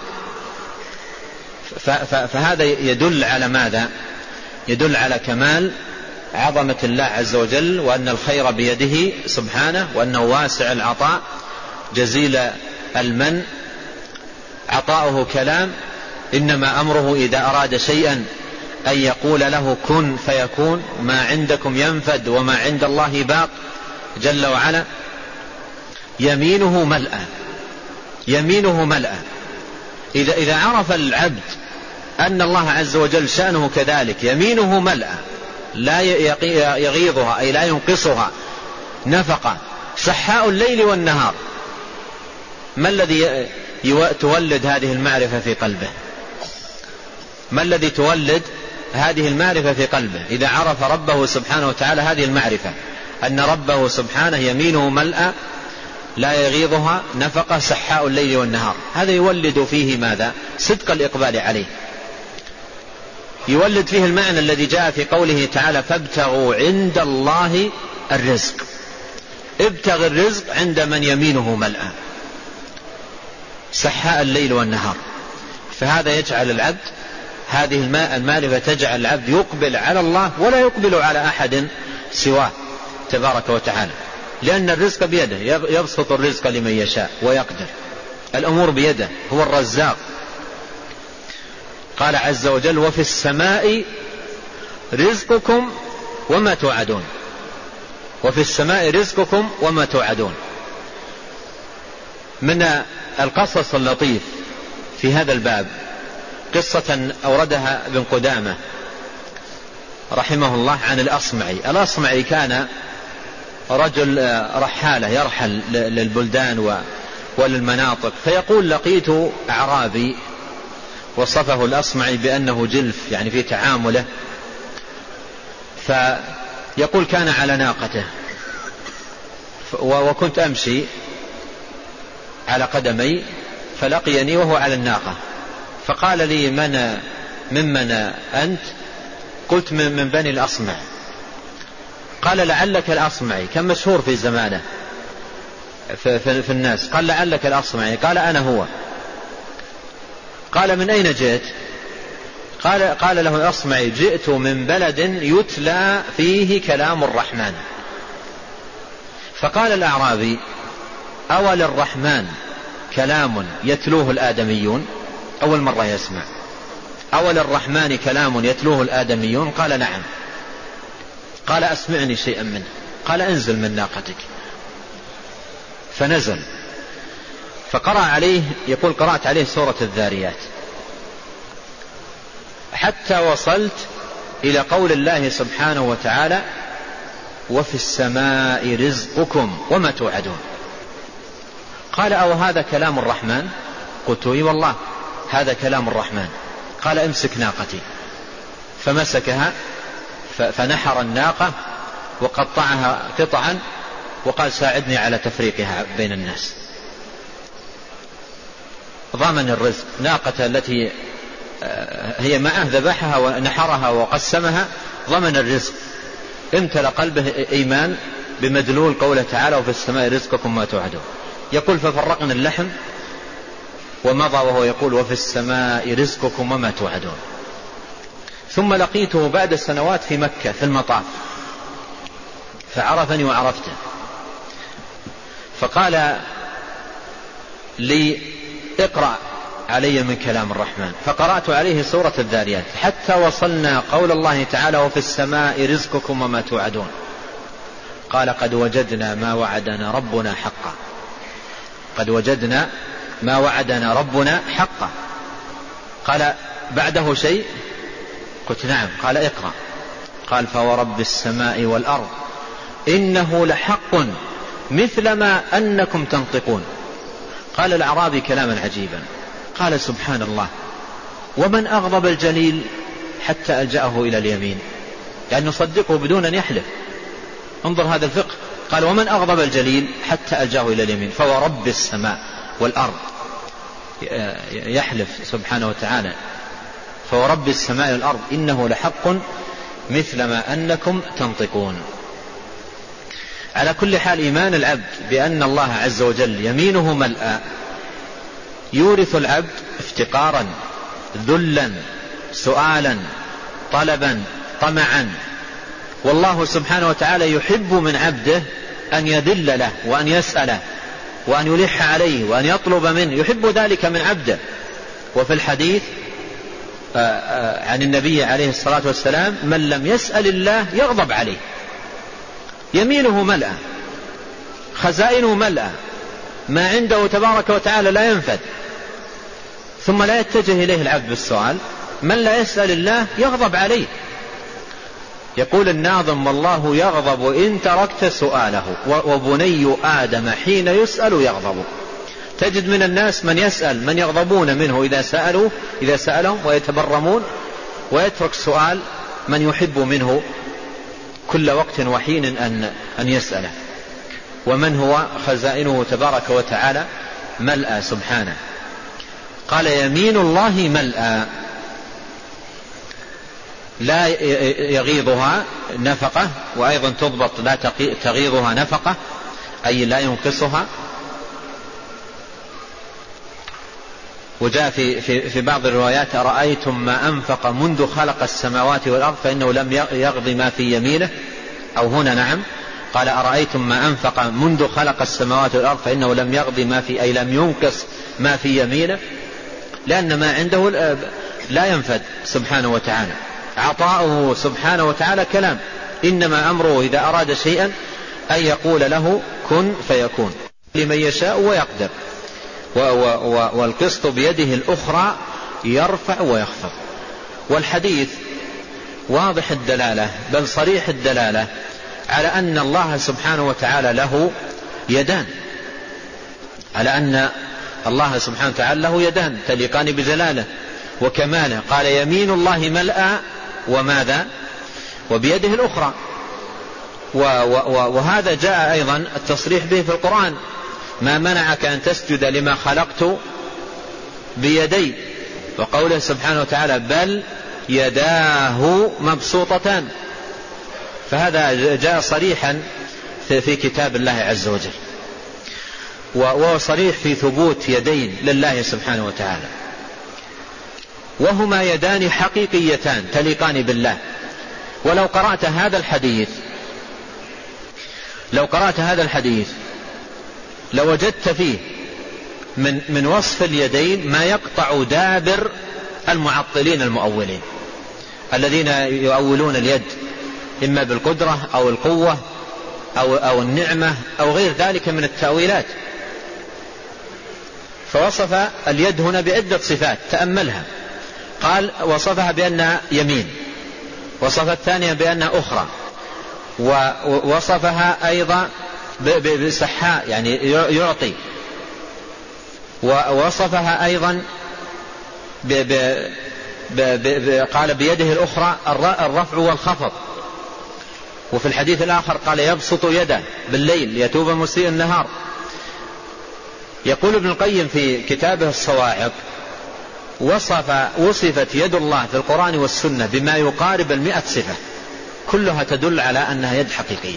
فهذا يدل على ماذا؟ يدل على كمال عظمة الله عز وجل، وأن الخير بيده سبحانه، وأنه واسع العطاء جزيل المن، عطاؤه كلام، إنما أمره إذا أراد شيئا أن يقول له كن فيكون، ما عندكم ينفد وما عند الله باق جل وعلا. يمينه ملأى، يمينه ملأى. إذا عرف العبد أن الله عز وجل شأنه كذلك، يمينه ملأى لا يغيضها أي لا ينقصها نفقة سحاء الليل والنهار، ما الذي تولد هذه المعرفة في قلبه؟ ما الذي تولد هذه المعرفة في قلبه؟ إذا عرف ربه سبحانه وتعالى هذه المعرفة، أن ربه سبحانه يمينه ملأى لا يغيضها نفقة سحاء الليل والنهار. هذا يولد فيه ماذا؟ صدق الإقبال عليه، يولد فيه المعنى الذي جاء في قوله تعالى فابتغوا عند الله الرزق. ابتغ الرزق عند من يمينه ملأى سحاء الليل والنهار. فهذا يجعل العبد، هذه المعرفة تجعل العبد يقبل على الله ولا يقبل على أحد سواه تبارك وتعالى، لأن الرزق بيده، يبسط الرزق لمن يشاء ويقدر، الأمور بيده، هو الرزاق. قال عز وجل وفي السماء رزقكم وما توعدون. وفي السماء رزقكم وما توعدون. من القصص اللطيف في هذا الباب قصة أوردها ابن قدامة رحمه الله عن الأصمعي. الأصمعي كان رجل رحالة يرحل للبلدان وللمناطق، فيقول لقيت أعرابي، وصفه الأصمعي بأنه جلف يعني في تعامله، فيقول كان على ناقته وكنت أمشي على قدمي فلقيني وهو على الناقة، فقال لي ممن أنت؟ قلت من بني الأصمع. قال لعلك الأصمعي، كان مشهور في زمانه في الناس. قال لعلك الأصمعي. قال أنا هو. قال من أين جئت؟ قال له الأصمعي جئت من بلد يتلى فيه كلام الرحمن. فقال الأعرابي أول الرحمن كلام يتلوه الآدميون؟ أول مرة يسمع. أول الرحمن كلام يتلوه الآدميون؟ قال نعم. قال أسمعني شيئا منه. قال انزل من ناقتك. فنزل فقرأ عليه، يقول قرأت عليه سورة الذاريات حتى وصلت إلى قول الله سبحانه وتعالى وفي السماء رزقكم وما توعدون. قال أو هذا كلام الرحمن؟ قلت اي والله هذا كلام الرحمن. قال امسك ناقتي. فمسكها فنحر الناقة وقطعها قطعا وقال ساعدني على تفريقها بين الناس. ضمن الرزق. ناقة التي هي معه ذبحها ونحرها وقسمها، ضمن الرزق. امتلأ قلبه إيمان بمدلول قوله تعالى وفي السماء رزقكم ما توعدون. يقول ففرقنا اللحم ومضى وهو يقول وفي السماء رزقكم وما توعدون. ثم لقيته بعد سنوات في مكة في المطاف فعرفني وعرفته، فقال لي اقرأ علي من كلام الرحمن. فقرأت عليه سورة الذاريات حتى وصلنا قول الله تعالى وفي السماء رزقكم وما توعدون. قال قد وجدنا ما وعدنا ربنا حقا. قد وجدنا ما وعدنا ربنا حقا. قال بعده شيء؟ قلت نعم. قال اقرأ. قال فورب السماء والأرض إنه لحق مثل ما أنكم تنطقون. قال الأعرابي كلاما عجيبا، قال سبحان الله ومن أغضب الجليل حتى ألجأه إلى اليمين، يعني نصدقه بدون أن يحلف. انظر هذا الفقه. قال ومن أغضب الجليل حتى ألجأه إلى اليمين. فورب السماء والأرض، يحلف سبحانه وتعالى فورب السماء والأرض إنه لحق مثل ما أنكم تنطقون. على كل حال إيمان العبد بأن الله عز وجل يمينه ملأى يورث العبد افتقارا ذلا سؤالا طلبا طمعا. والله سبحانه وتعالى يحب من عبده أن يذل له وأن يسأله وأن يلح عليه وأن يطلب منه، يحب ذلك من عبده. وفي الحديث عن النبي عليه الصلاة والسلام من لم يسأل الله يغضب عليه. يمينه ملأى، خزائنه ملأى، ما عنده تبارك وتعالى لا ينفد، ثم لا يتجه إليه العبد بالسؤال. من لا يسأل الله يغضب عليه. يقول الناظم والله يغضب إن تركت سؤاله وبني آدم حين يسأل يغضب. تجد من الناس من يسأل من يغضبون منه إذا سألهم ويتبرمون، ويترك سؤال من يحب منه كل وقت وحين أن يسأله. ومن هو خزائنه تبارك وتعالى ملأى سبحانه. قال يمين الله ملأى لا يغيضها نفقة، وأيضا تضبط لا تغيضها نفقة أي لا ينقصها. وجاء في بعض الروايات أرأيتم ما أنفق منذ خلق السماوات والأرض فإنه لم يغض ما في يمينه، أو هنا نعم قال أرأيتم ما أنفق منذ خلق السماوات والأرض فإنه لم يغض ما في، أي لم ينقص ما في يمينه، لأن ما عنده لا ينفد سبحانه وتعالى. عطاؤه سبحانه وتعالى كلام، إنما أمره إذا أراد شيئا أن يقول له كن فيكون لمن يشاء ويقدر. والقسط بيده الأخرى يرفع ويخفض. والحديث واضح الدلالة بل صريح الدلالة على أن الله سبحانه وتعالى له يدان، على أن الله سبحانه وتعالى له يدان تليقان بجلاله وكماله. قال يمين الله ملأى وماذا؟ وبيده الأخرى. وهذا جاء أيضا التصريح به في القرآن: ما منعك أن تسجد لما خلقت بيدي. وقوله سبحانه وتعالى: بل يداه مبسوطتان. فهذا جاء صريحا في كتاب الله عز وجل، وهو صريح في ثبوت يدين لله سبحانه وتعالى، وهما يدان حقيقيتان تليقان بالله. ولو قرأت هذا الحديث لوجدت فيه من وصف اليدين ما يقطع دابر المعطلين المؤولين الذين يؤولون اليد إما بالقدرة أو القوة أو النعمة أو غير ذلك من التأويلات. فوصف اليد هنا بعدة صفات تأملها. قال وصفها بأنها يمين، وصف الثانية بأنها أخرى، ووصفها أيضا بسحاء يعني يعطي، ووصفها أيضا قال بيده الأخرى الرفع والخفض. وفي الحديث الآخر قال يبسط يده بالليل ليتوب مسيء النهار. يقول ابن القيم في كتابه الصواعق: وصفت يد الله في القرآن والسنة بما يقارب 100 صفة، كلها تدل على أنها يد حقيقية.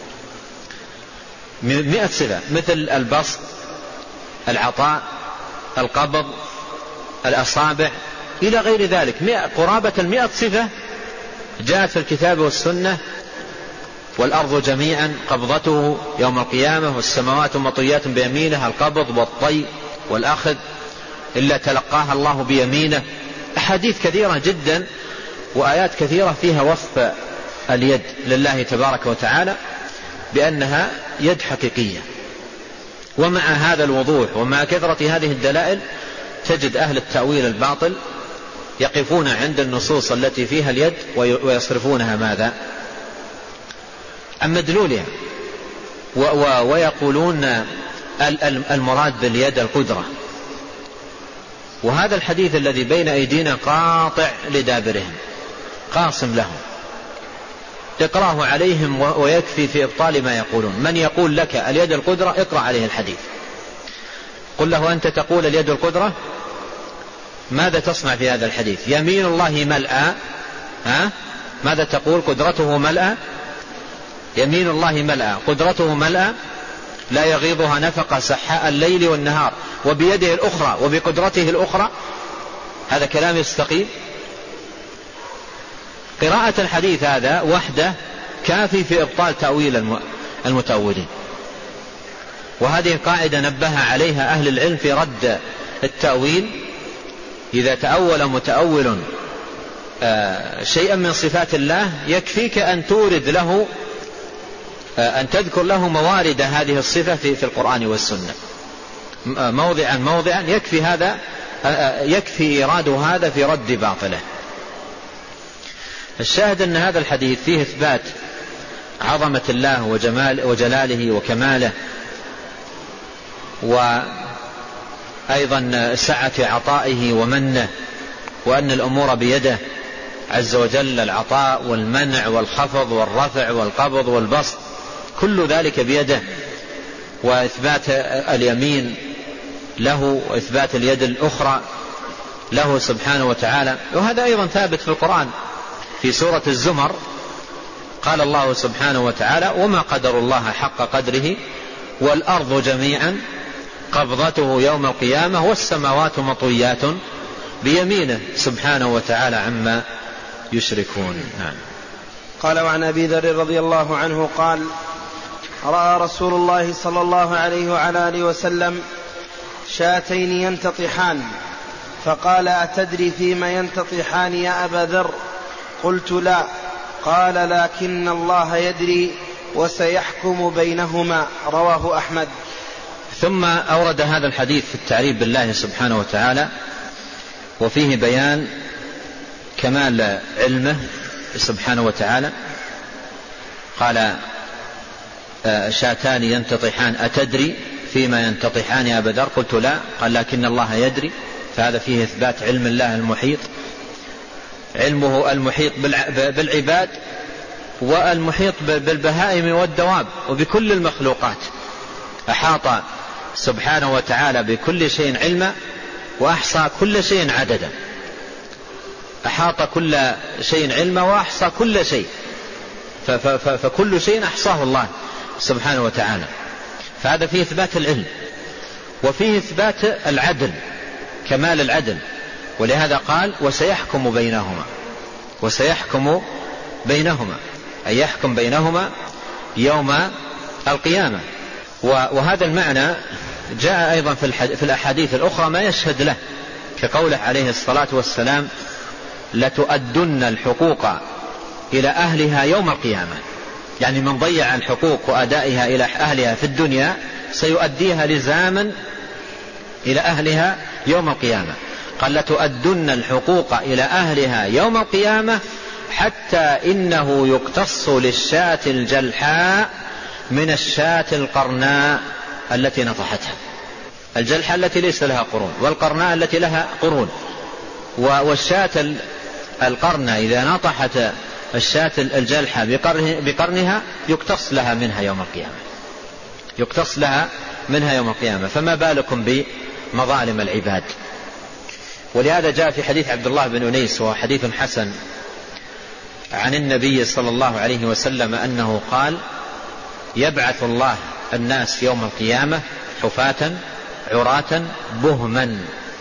100 صفة، مثل البسط، العطاء، القبض، الأصابع، إلى غير ذلك. قرابة 100 صفة جاءت في الكتاب والسنة. والأرض جميعا قبضته يوم القيامة والسماوات مطويات بيمينه، القبض والطي والأخذ إلا تلقاها الله بيمينه. أحاديث كثيرة جدا وآيات كثيرة فيها وصف اليد لله تبارك وتعالى بأنها يد حقيقية. ومع هذا الوضوح ومع كثرة هذه الدلائل تجد أهل التأويل الباطل يقفون عند النصوص التي فيها اليد ويصرفونها ماذا؟ عن مدلولها، ويقولون المراد باليد القدرة. وهذا الحديث الذي بين أيدينا قاطع لدابرهم، قاصم لهم، اقرأه عليهم ويكفي في إبطال ما يقولون. من يقول لك اليد القدرة اقرأ عليه الحديث، قل له أنت تقول اليد القدرة، ماذا تصنع في هذا الحديث؟ يمين الله ملأى، ماذا تقول؟ قدرته ملأى. يمين الله ملأى، قدرته ملأى، لا يغيضها نفقة، سحاء الليل والنهار، وبيده الأخرى وبقدرته الأخرى. هذا كلام يستقيم؟ قراءة الحديث هذا وحده كافي في إبطال تأويل المتأولين. وهذه قاعدة نبه عليها أهل العلم في رد التأويل. إذا تأول متأول شيئا من صفات الله يكفيك أن تورد له، أن تذكر له موارد هذه الصفة في القرآن والسنة موضعا يكفي هذا، يكفي إيراد هذا في رد باطله. الشاهد أن هذا الحديث فيه إثبات عظمة الله وجلاله وكماله، وأيضا سعة عطائه ومنه، وأن الأمور بيده عز وجل، العطاء والمنع والخفض والرفع والقبض والبسط كل ذلك بيده وإثبات اليمين له وإثبات اليد الأخرى له سبحانه وتعالى. وهذا أيضا ثابت في القرآن في سورة الزمر، قال الله سبحانه وتعالى: وما قدر الله حق قدره والأرض جميعا قبضته يوم القيامة والسماوات مطويات بيمينه سبحانه وتعالى عما يشركون. نعم. قال: وعن أبي ذر رضي الله عنه قال: رأى رسول الله صلى الله عليه وعلى آله وسلم شاتين ينتطحان، فقال: أتدري فيما ينتطحان يا أبا ذر؟ قلت: لا. قال: لكن الله يدري وسيحكم بينهما. رواه أحمد. ثم أورد هذا الحديث في التعريف بالله سبحانه وتعالى، وفيه بيان كمال علمه سبحانه وتعالى. قال: شاتان ينتطحان، أتدري فيما ينتطحان يا أبا ذر؟ قلت: لا. قال: لكن الله يدري. فهذا فيه إثبات علم الله المحيط، علمه المحيط بالعباد والمحيط بالبهائم والدواب وبكل المخلوقات. أحاط سبحانه وتعالى بكل شيء علما وأحصى كل شيء عددا. أحاط كل شيء علما وأحصى كل شيء، فكل شيء أحصاه الله سبحانه وتعالى. فهذا فيه إثبات العلم، وفيه إثبات العدل، كمال العدل. ولهذا قال: وسيحكم بينهما. وسيحكم بينهما أي يحكم بينهما يوم القيامة. وهذا المعنى جاء أيضا في الأحاديث الأخرى ما يشهد له، كقوله عليه الصلاة والسلام: لتؤدن الحقوق إلى أهلها يوم القيامة. يعني من ضيع الحقوق وأدائها إلى أهلها في الدنيا سيؤديها لزاما إلى أهلها يوم القيامة. قال: لتؤدن الحقوق إلى أهلها يوم القيامة حتى إنه يقتص للشاة الجلحاء من الشاة القرناء التي نطحتها. الجلحاء التي ليس لها قرون، والقرناء التي لها قرون. والشاة القرناء إذا نطحت الشاة الجلحاء بقرنها يقتص لها منها يوم القيامة، يقتص لها منها يوم القيامة. فما بالكم بمظالم العباد. ولهذا جاء في حديث عبد الله بن أنيس، وهو حديث حسن، عن النبي صلى الله عليه وسلم أنه قال: يبعث الله الناس يوم القيامة حفاة عراة بهما.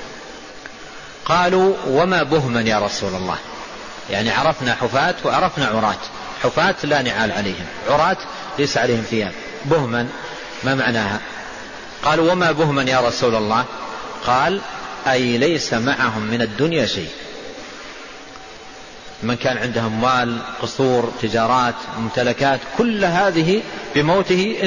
قالوا: وما بهما يا رسول الله؟ يعني عرفنا حفاة وعرفنا عراة. حفاة لا نعال عليهم، عراة ليس عليهم ثياب. بهما ما معناها؟ قالوا: وما بهما يا رسول الله؟ قال: أي ليس معهم من الدنيا شيء. من كان عنده أموال، قصور، تجارات، ممتلكات، كل هذه بموته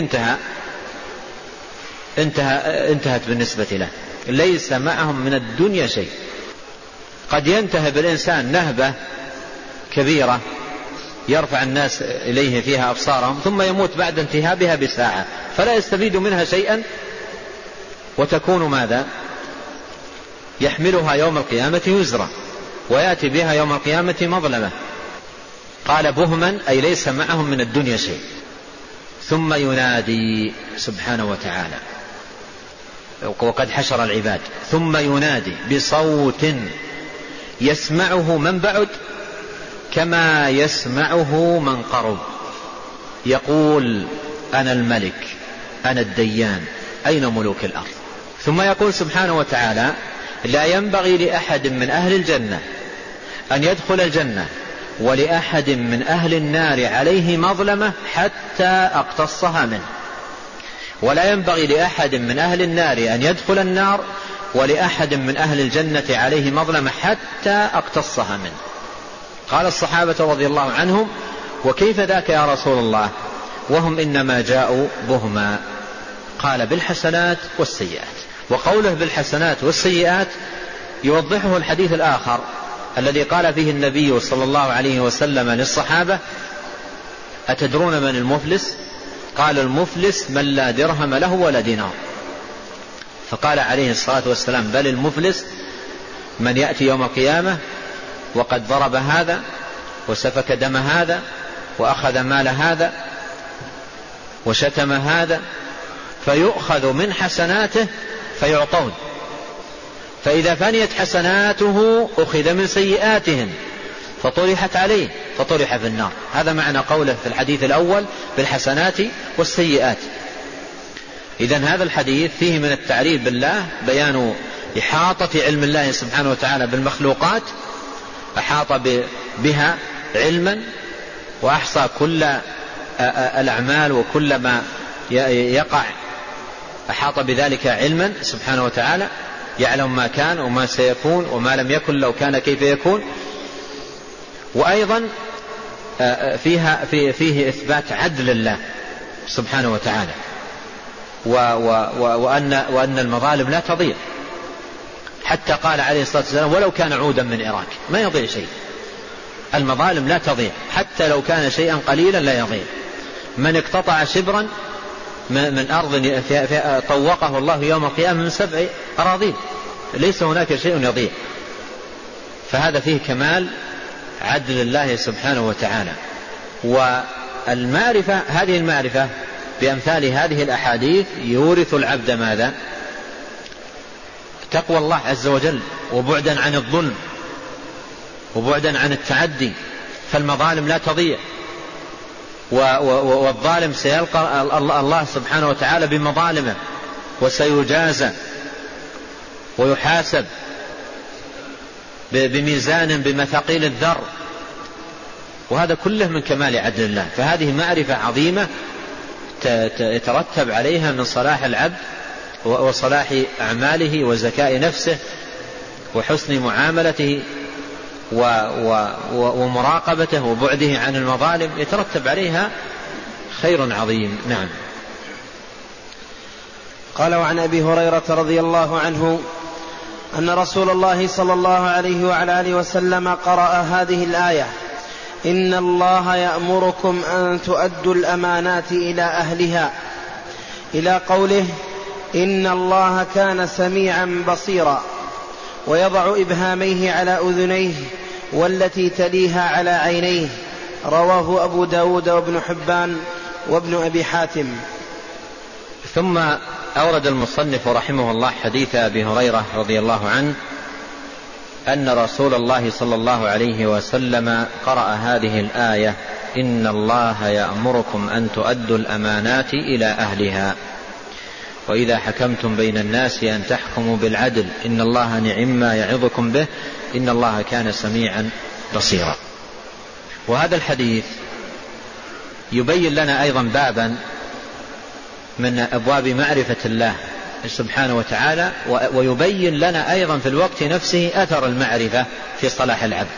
انتهت بالنسبة له، ليس معهم من الدنيا شيء. قد ينتهب الإنسان نهبة كبيرة يرفع الناس إليه فيها أبصارهم، ثم يموت بعد انتهابها بساعة فلا يستفيد منها شيئا، وتكون ماذا؟ يحملها يوم القيامة وزرا، ويأتي بها يوم القيامة مظلمة. قال: بهما أي ليس معهم من الدنيا شيء. ثم ينادي سبحانه وتعالى، وقد حشر العباد، ثم ينادي بصوت يسمعه من بعد كما يسمعه من قرب، يقول: أنا الملك، أنا الديان، أين ملوك الأرض؟ ثم يقول سبحانه وتعالى: لا ينبغي لأحد من أهل الجنة أن يدخل الجنة، ولأحد من أهل النار عليه مظلمة حتى أقتصها منه، ولا ينبغي لأحد من أهل النار أن يدخل النار، ولأحد من أهل الجنة عليه مظلمة حتى أقتصها منه. قال الصحابة رضي الله عنهم: وكيف ذاك يا رسول الله؟ وهم إنما جاءوا بهما. قال: بالحسنات والسيئات. وقوله بالحسنات والسيئات يوضحه الحديث الآخر الذي قال فيه النبي صلى الله عليه وسلم للصحابة: أتدرون من المفلس؟ قال: المفلس من لا درهم له ولا دينار. فقال عليه الصلاة والسلام: بل المفلس من يأتي يوم القيامة وقد ضرب هذا وسفك دم هذا وأخذ مال هذا وشتم هذا فيؤخذ من حسناته فيعطون، فإذا فنيت حسناته أخذ من سيئاتهم فطرحت عليه فطرح في النار. هذا معنى قوله في الحديث الأول بالحسنات والسيئات. إذن هذا الحديث فيه من التعريف بالله بيان إحاطة علم الله سبحانه وتعالى بالمخلوقات، أحاط بها علما وأحصى كل الأعمال وكل ما يقع أحاط بذلك علما سبحانه وتعالى، يعلم ما كان وما سيكون وما لم يكن لو كان كيف يكون. وأيضا فيه إثبات عدل الله سبحانه وتعالى، وأن المظالم لا تضيع، حتى قال عليه الصلاة والسلام ولو كان عودا من إراك ما يضيع شيء. المظالم لا تضيع حتى لو كان شيئا قليلا لا يضيع. من اقتطع شبرا من أرض طوقه الله يوم القيامة من 7 أراضين، ليس هناك شيء يضيع. فهذا فيه كمال عدل الله سبحانه وتعالى. والمعرفة، هذه المعرفة بأمثال هذه الأحاديث يورث العبد ماذا؟ تقوى الله عز وجل، وبعدا عن الظلم وبعدا عن التعدي، فالمظالم لا تضيع. والظالم سيلقى الله سبحانه وتعالى بمظالمه وسيجازى ويحاسب بميزان بمثاقيل الذر، وهذا كله من كمال عدل الله. فهذه معرفة عظيمة يترتب عليها من صلاح العبد وصلاح أعماله وزكاء نفسه وحسن معاملته ومراقبته وبعده عن المظالم، يترتب عليها خير عظيم. نعم. قال: وعن أبي هريرة رضي الله عنه أن رسول الله صلى الله عليه وعلى آله وسلم قرأ هذه الآية: إن الله يأمركم أن تؤدوا الأمانات إلى أهلها، إلى قوله: إن الله كان سميعا بصيرا، ويضع إبهاميه على أذنيه والتي تليها على عينيه. رواه أبو داود وابن حبان وابن أبي حاتم. ثم أورد المصنف رحمه الله حديث أبي هريرة رضي الله عنه أن رسول الله صلى الله عليه وسلم قرأ هذه الآية: إن الله يأمركم أن تؤدوا الأمانات إلى أهلها، وإذا حكمتم بين الناس أن تحكموا بالعدل، إن الله نعم يعظكم به، إن الله كان سميعا بصيرا. وهذا الحديث يبين لنا أيضا بابا من أبواب معرفة الله سبحانه وتعالى، ويبين لنا أيضا في الوقت نفسه أثر المعرفة في صلاح العبد،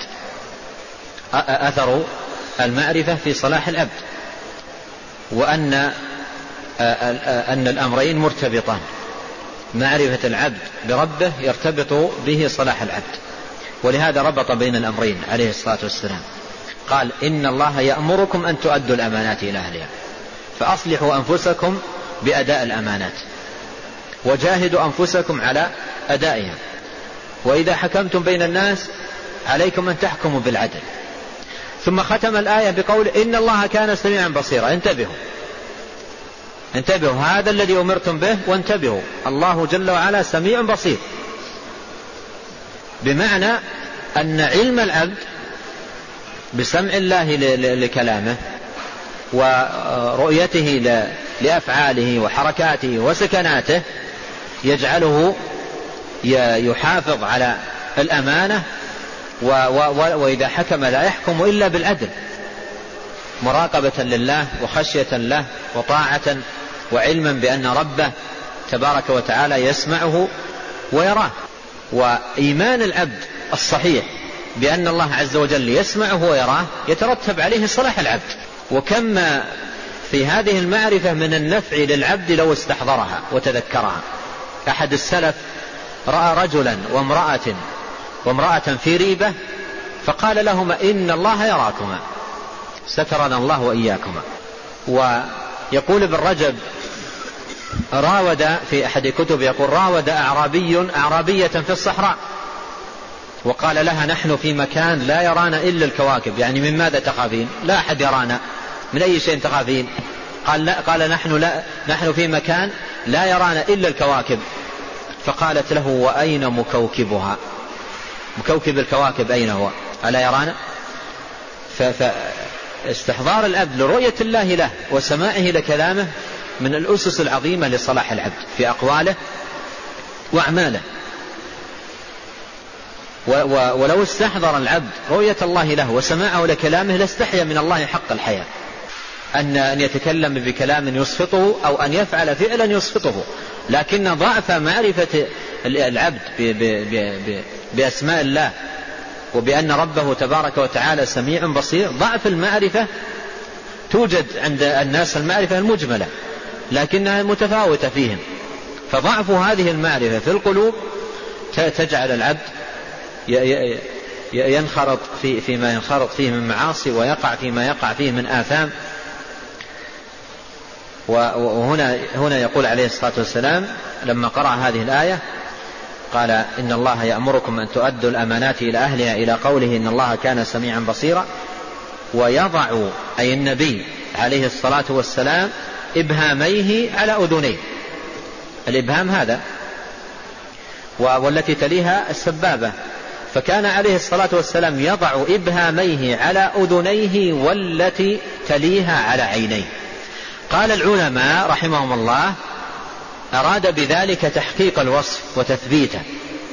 أثر المعرفة في صلاح العبد، وأن الأمرين مرتبطان. معرفة العبد بربه يرتبط به صلاح العبد، ولهذا ربط بين الأمرين عليه الصلاة والسلام. قال: إن الله يأمركم أن تؤدوا الأمانات إلى أهلها، فأصلحوا أنفسكم بأداء الأمانات وجاهدوا أنفسكم على أدائها، وإذا حكمتم بين الناس عليكم أن تحكموا بالعدل. ثم ختم الآية بقول: إن الله كان سميعا بصيرا. انتبهوا، هذا الذي أمرتم به، وانتبهوا، الله جل وعلا سميع بصير، بمعنى أن علم العبد بسمع الله لكلامه ورؤيته لأفعاله وحركاته وسكناته يجعله يحافظ على الأمانة، وإذا حكم لا يحكم إلا بالعدل، مراقبة لله وخشية له وطاعة وعلما بأن ربه تبارك وتعالى يسمعه ويراه. وإيمان العبد الصحيح بأن الله عز وجل يسمعه ويراه يترتب عليه صلاح العبد. وكم في هذه المعرفة من النفع للعبد لو استحضرها وتذكرها. أحد السلف رأى رجلا وامرأة في ريبة، فقال لهما: إن الله يراكما، سترنا الله وإياكما. ويقول ابن رجب راود في أحد كتب يقول: راود أعرابية في الصحراء وقال لها: نحن في مكان لا يرانا إلا الكواكب، يعني من ماذا تخافين؟ لا أحد يرانا، من أي شيء تخافين؟ قال نحن في مكان لا يرانا إلا الكواكب. فقالت له وأين مكوكبها؟ مكوكب الكواكب أين هو؟ ألا يرانا؟ فاستحضار الأب لرؤية الله له وسماعه لكلامه من الأسس العظيمة لصلاح العبد في أقواله وأعماله. ولو استحضر العبد رؤية الله له وسماعه لكلامه لاستحيا من الله حق الحياة أن يتكلم بكلام يسخطه أو أن يفعل فعلا يسخطه. لكن ضعف معرفة العبد بأسماء الله وبأن ربه تبارك وتعالى سميع بصير، ضعف المعرفة توجد عند الناس المعرفة المجملة لكنها متفاوتة فيهم، فضعف هذه المعرفة في القلوب تجعل العبد ينخرط فيما ينخرط فيه من معاصي ويقع فيما يقع فيه من آثام. وهنا يقول عليه الصلاة والسلام لما قرأ هذه الآية قال إن الله يأمركم أن تؤدوا الأمانات إلى أهلها إلى قوله إن الله كان سميعا بصيرا، ويضع أي النبي عليه الصلاة والسلام إبهاميه على أذنيه. الإبهام هذا والتي تليها السبابة، فكان عليه الصلاة والسلام يضع إبهاميه على أذنيه والتي تليها على عينيه. قال العلماء رحمهم الله أراد بذلك تحقيق الوصف وتثبيته،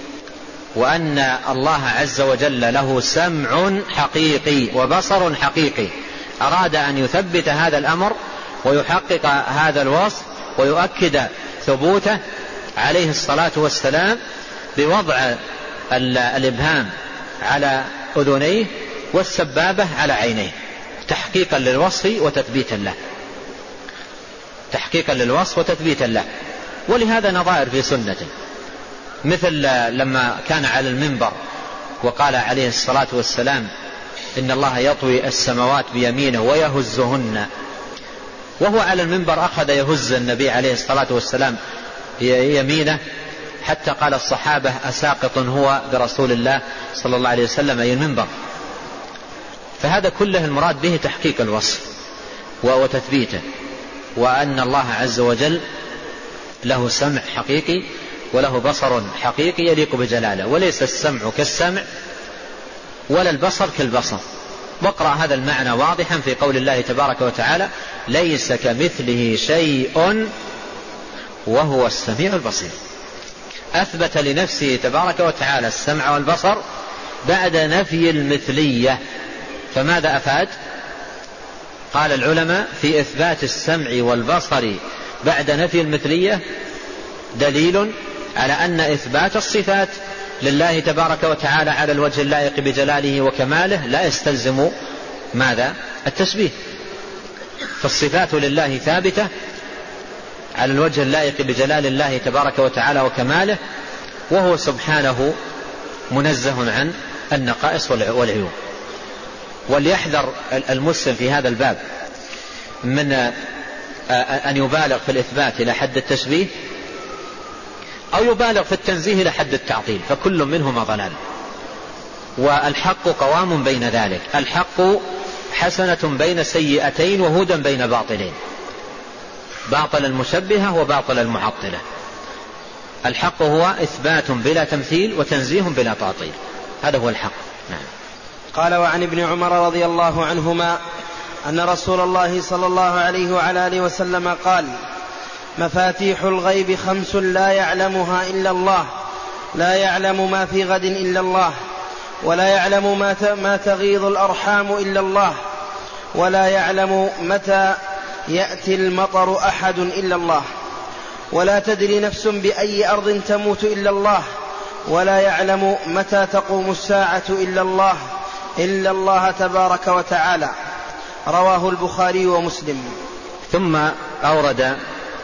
وأن الله عز وجل له سمع حقيقي وبصر حقيقي. أراد أن يثبت هذا الأمر ويحقق هذا الوصف ويؤكد ثبوته عليه الصلاة والسلام بوضع الإبهام على أذنيه والسبابة على عينيه تحقيقا للوصف وتثبيتا له، تحقيقا للوصف وتثبيتا له. ولهذا نظائر في سنته، مثل لما كان على المنبر وقال عليه الصلاة والسلام إن الله يطوي السماوات بيمينه ويهزهن، وهو على المنبر أخذ يهز النبي عليه الصلاة والسلام يمينه حتى قال الصحابة أساقط هو برسول الله صلى الله عليه وسلم أي المنبر. فهذا كله المراد به تحقيق الوصف وتثبيته، وأن الله عز وجل له سمع حقيقي وله بصر حقيقي يليق بجلاله، وليس السمع كالسمع ولا البصر كالبصر. واقرأ هذا المعنى واضحا في قول الله تبارك وتعالى ليس كمثله شيء وهو السميع البصير. أثبت لنفسه تبارك وتعالى السمع والبصر بعد نفي المثلية. فماذا أفاد؟ قال العلماء في إثبات السمع والبصر بعد نفي المثلية دليل على أن إثبات الصفات لله تبارك وتعالى على الوجه اللائق بجلاله وكماله لا يستلزم ماذا؟ التشبيه. فالصفات لله ثابتة على الوجه اللائق بجلال الله تبارك وتعالى وكماله، وهو سبحانه منزه عن النقائص والعيوب. وليحذر المسلم في هذا الباب من أن يبالغ في الإثبات إلى حد التشبيه أو يبالغ في التنزيه إلى حد التعطيل، فكل منهما ضلال. والحق قوام بين ذلك، الحق حسنة بين سيئتين وهدى بين باطلين، باطل المشبهة وباطل المعطلة. الحق هو إثبات بلا تمثيل وتنزيه بلا تعطيل، هذا هو الحق. نعم. قال وعن ابن عمر رضي الله عنهما أن رسول الله صلى الله عليه وعلى آله وسلم قال مفاتيح الغيب 5 لا يعلمها إلا الله، لا يعلم ما في غد إلا الله، ولا يعلم ما تغيض الأرحام إلا الله، ولا يعلم متى يأتي المطر أحد إلا الله، ولا تدري نفس بأي أرض تموت إلا الله، ولا يعلم متى تقوم الساعة إلا الله تبارك وتعالى. رواه البخاري ومسلم. ثم أورد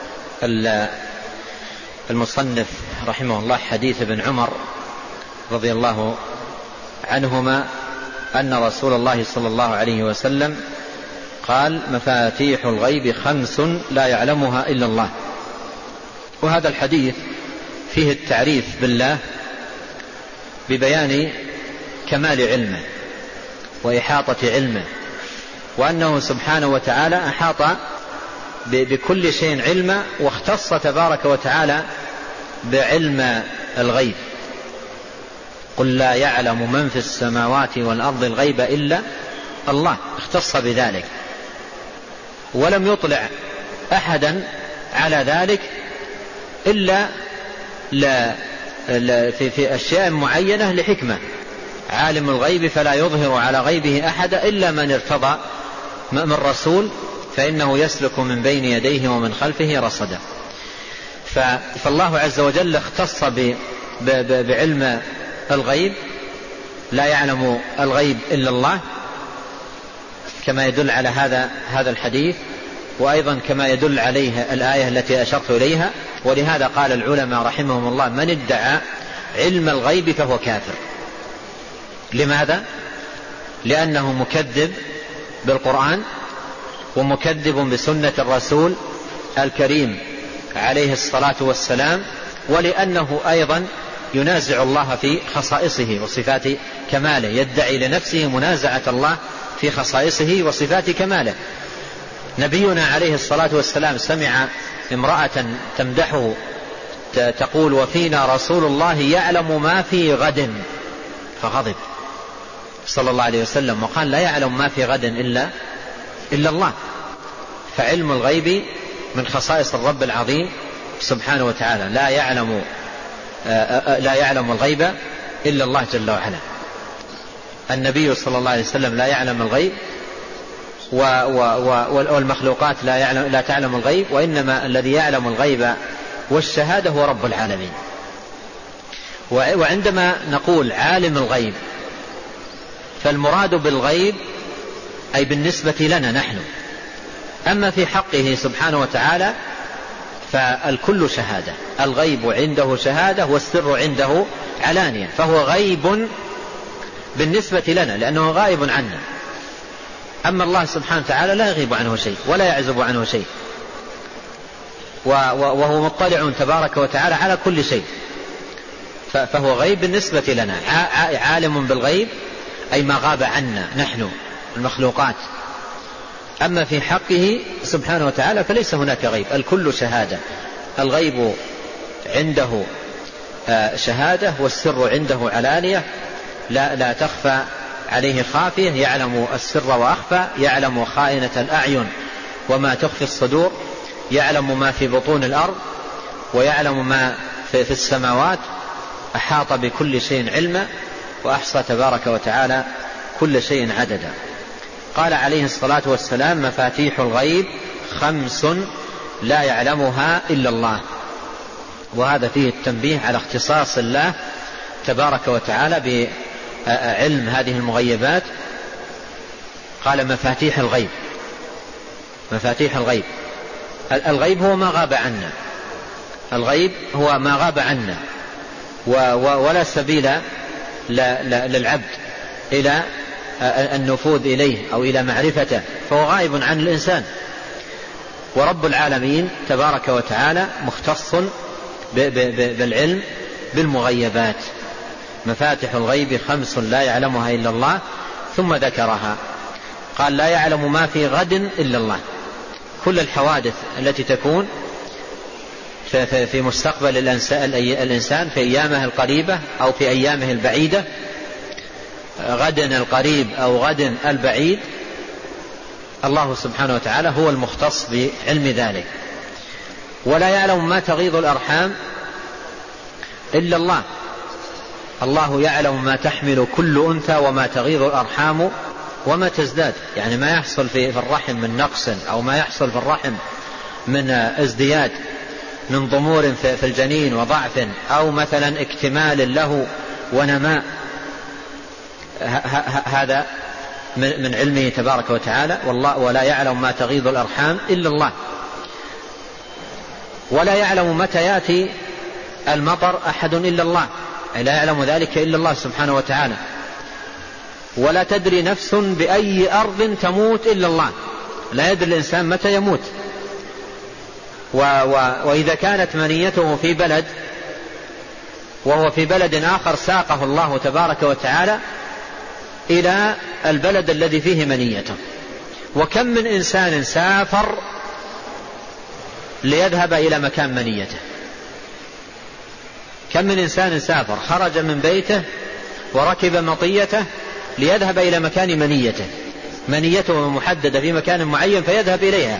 المصنف رحمه الله حديث ابن عمر رضي الله عنهما أن رسول الله صلى الله عليه وسلم قال مفاتيح الغيب 5 لا يعلمها إلا الله. وهذا الحديث فيه التعريف بالله ببيان كمال علمه وإحاطة علمه، وأنه سبحانه وتعالى أحاط بكل شيء علما، واختص تبارك وتعالى بعلم الغيب. قل لا يعلم من في السماوات والأرض الغيب إلا الله، اختص بذلك، ولم يطلع أحدا على ذلك إلا في أشياء معينة لحكمة. عالم الغيب فلا يظهر على غيبه أحدا إلا من ارتضى من رسول فإنه يسلك من بين يديه ومن خلفه رصدا. فالله عز وجل اختص بعلم الغيب، لا يعلم الغيب إلا الله، كما يدل على هذا الحديث، وأيضا كما يدل عليه الآية التي أشرت إليها. ولهذا قال العلماء رحمهم الله: من ادعى علم الغيب فهو كافر. لماذا؟ لأنه مكذب بالقرآن ومكذب بسنة الرسول الكريم عليه الصلاة والسلام، ولأنه أيضا ينازع الله في خصائصه وصفات كماله، يدعي لنفسه منازعة الله في خصائصه وصفات كماله. نبينا عليه الصلاة والسلام سمع امرأة تمدحه تقول: وفينا رسول الله يعلم ما في غد، فغضب صلى الله عليه وسلم وقال: لا يعلم ما في غد إلا الله. فعلم الغيب من خصائص الرب العظيم سبحانه وتعالى، لا يعلم الغيب إلا الله جل وعلا. النبي صلى الله عليه وسلم لا يعلم الغيب، والمخلوقات لا تعلم الغيب، وإنما الذي يعلم الغيب والشهادة هو رب العالمين. وعندما نقول عالم الغيب فالمراد بالغيب أي بالنسبة لنا نحن، أما في حقه سبحانه وتعالى فالكل شهادة. الغيب عنده شهادة والسر عنده علانية، فهو غيب بالنسبة لنا لأنه غائب عنا. أما الله سبحانه وتعالى لا يغيب عنه شيء ولا يعزب عنه شيء، وهو مطلع تبارك وتعالى على كل شيء، فهو غيب بالنسبة لنا. عالم بالغيب أي ما غاب عنا نحن المخلوقات. أما في حقه سبحانه وتعالى فليس هناك غيب، الكل شهادة. الغيب عنده شهادة والسر عنده علانية، لا تخفى عليه خافية، يعلم السر وأخفى، يعلم خائنة الأعين وما تخفي الصدور، يعلم ما في بطون الأرض ويعلم ما في السماوات، أحاط بكل شيء علما وأحصى تبارك وتعالى كل شيء عددا. قال عليه الصلاة والسلام: مفاتيح الغيب 5 لا يعلمها إلا الله. وهذا فيه التنبيه على اختصاص الله تبارك وتعالى بعلم هذه المغيبات. قال: مفاتيح الغيب. مفاتيح الغيب، الغيب هو ما غاب عنا، الغيب هو ما غاب عنا ولا سبيل للعبد إلى النفوذ إليه أو إلى معرفته، فهو غائب عن الإنسان. ورب العالمين تبارك وتعالى مختص بالعلم بالمغيبات. مفاتح الغيب 5 لا يعلمها إلا الله، ثم ذكرها قال: لا يعلم ما في غد إلا الله. كل الحوادث التي تكون في مستقبل الإنسان في أيامه القريبة أو في أيامه البعيدة، غدا القريب أو غدا البعيد، الله سبحانه وتعالى هو المختص بعلم ذلك. ولا يعلم ما تغيض الأرحام إلا الله. الله يعلم ما تحمل كل أنثى وما تغيض الأرحام وما تزداد، يعني ما يحصل في الرحم من نقص أو ما يحصل في الرحم من ازدياد، من ضمور في الجنين وضعف، أو مثلا اكتمال له ونماء، هذا من علمه تبارك وتعالى. ولا يعلم ما تغيض الأرحام إلا الله. ولا يعلم متى يأتي المطر أحد إلا الله، لا يعلم ذلك إلا الله سبحانه وتعالى. ولا تدري نفس بأي أرض تموت إلا الله، لا يدري الإنسان متى يموت. وإذا كانت منيته في بلد وهو في بلد آخر ساقه الله تبارك وتعالى إلى البلد الذي فيه منيته. وكم من إنسان سافر ليذهب إلى مكان منيته. كم من إنسان سافر خرج من بيته وركب مطيته ليذهب إلى مكان منيته، منيته محددة في مكان معين فيذهب إليها،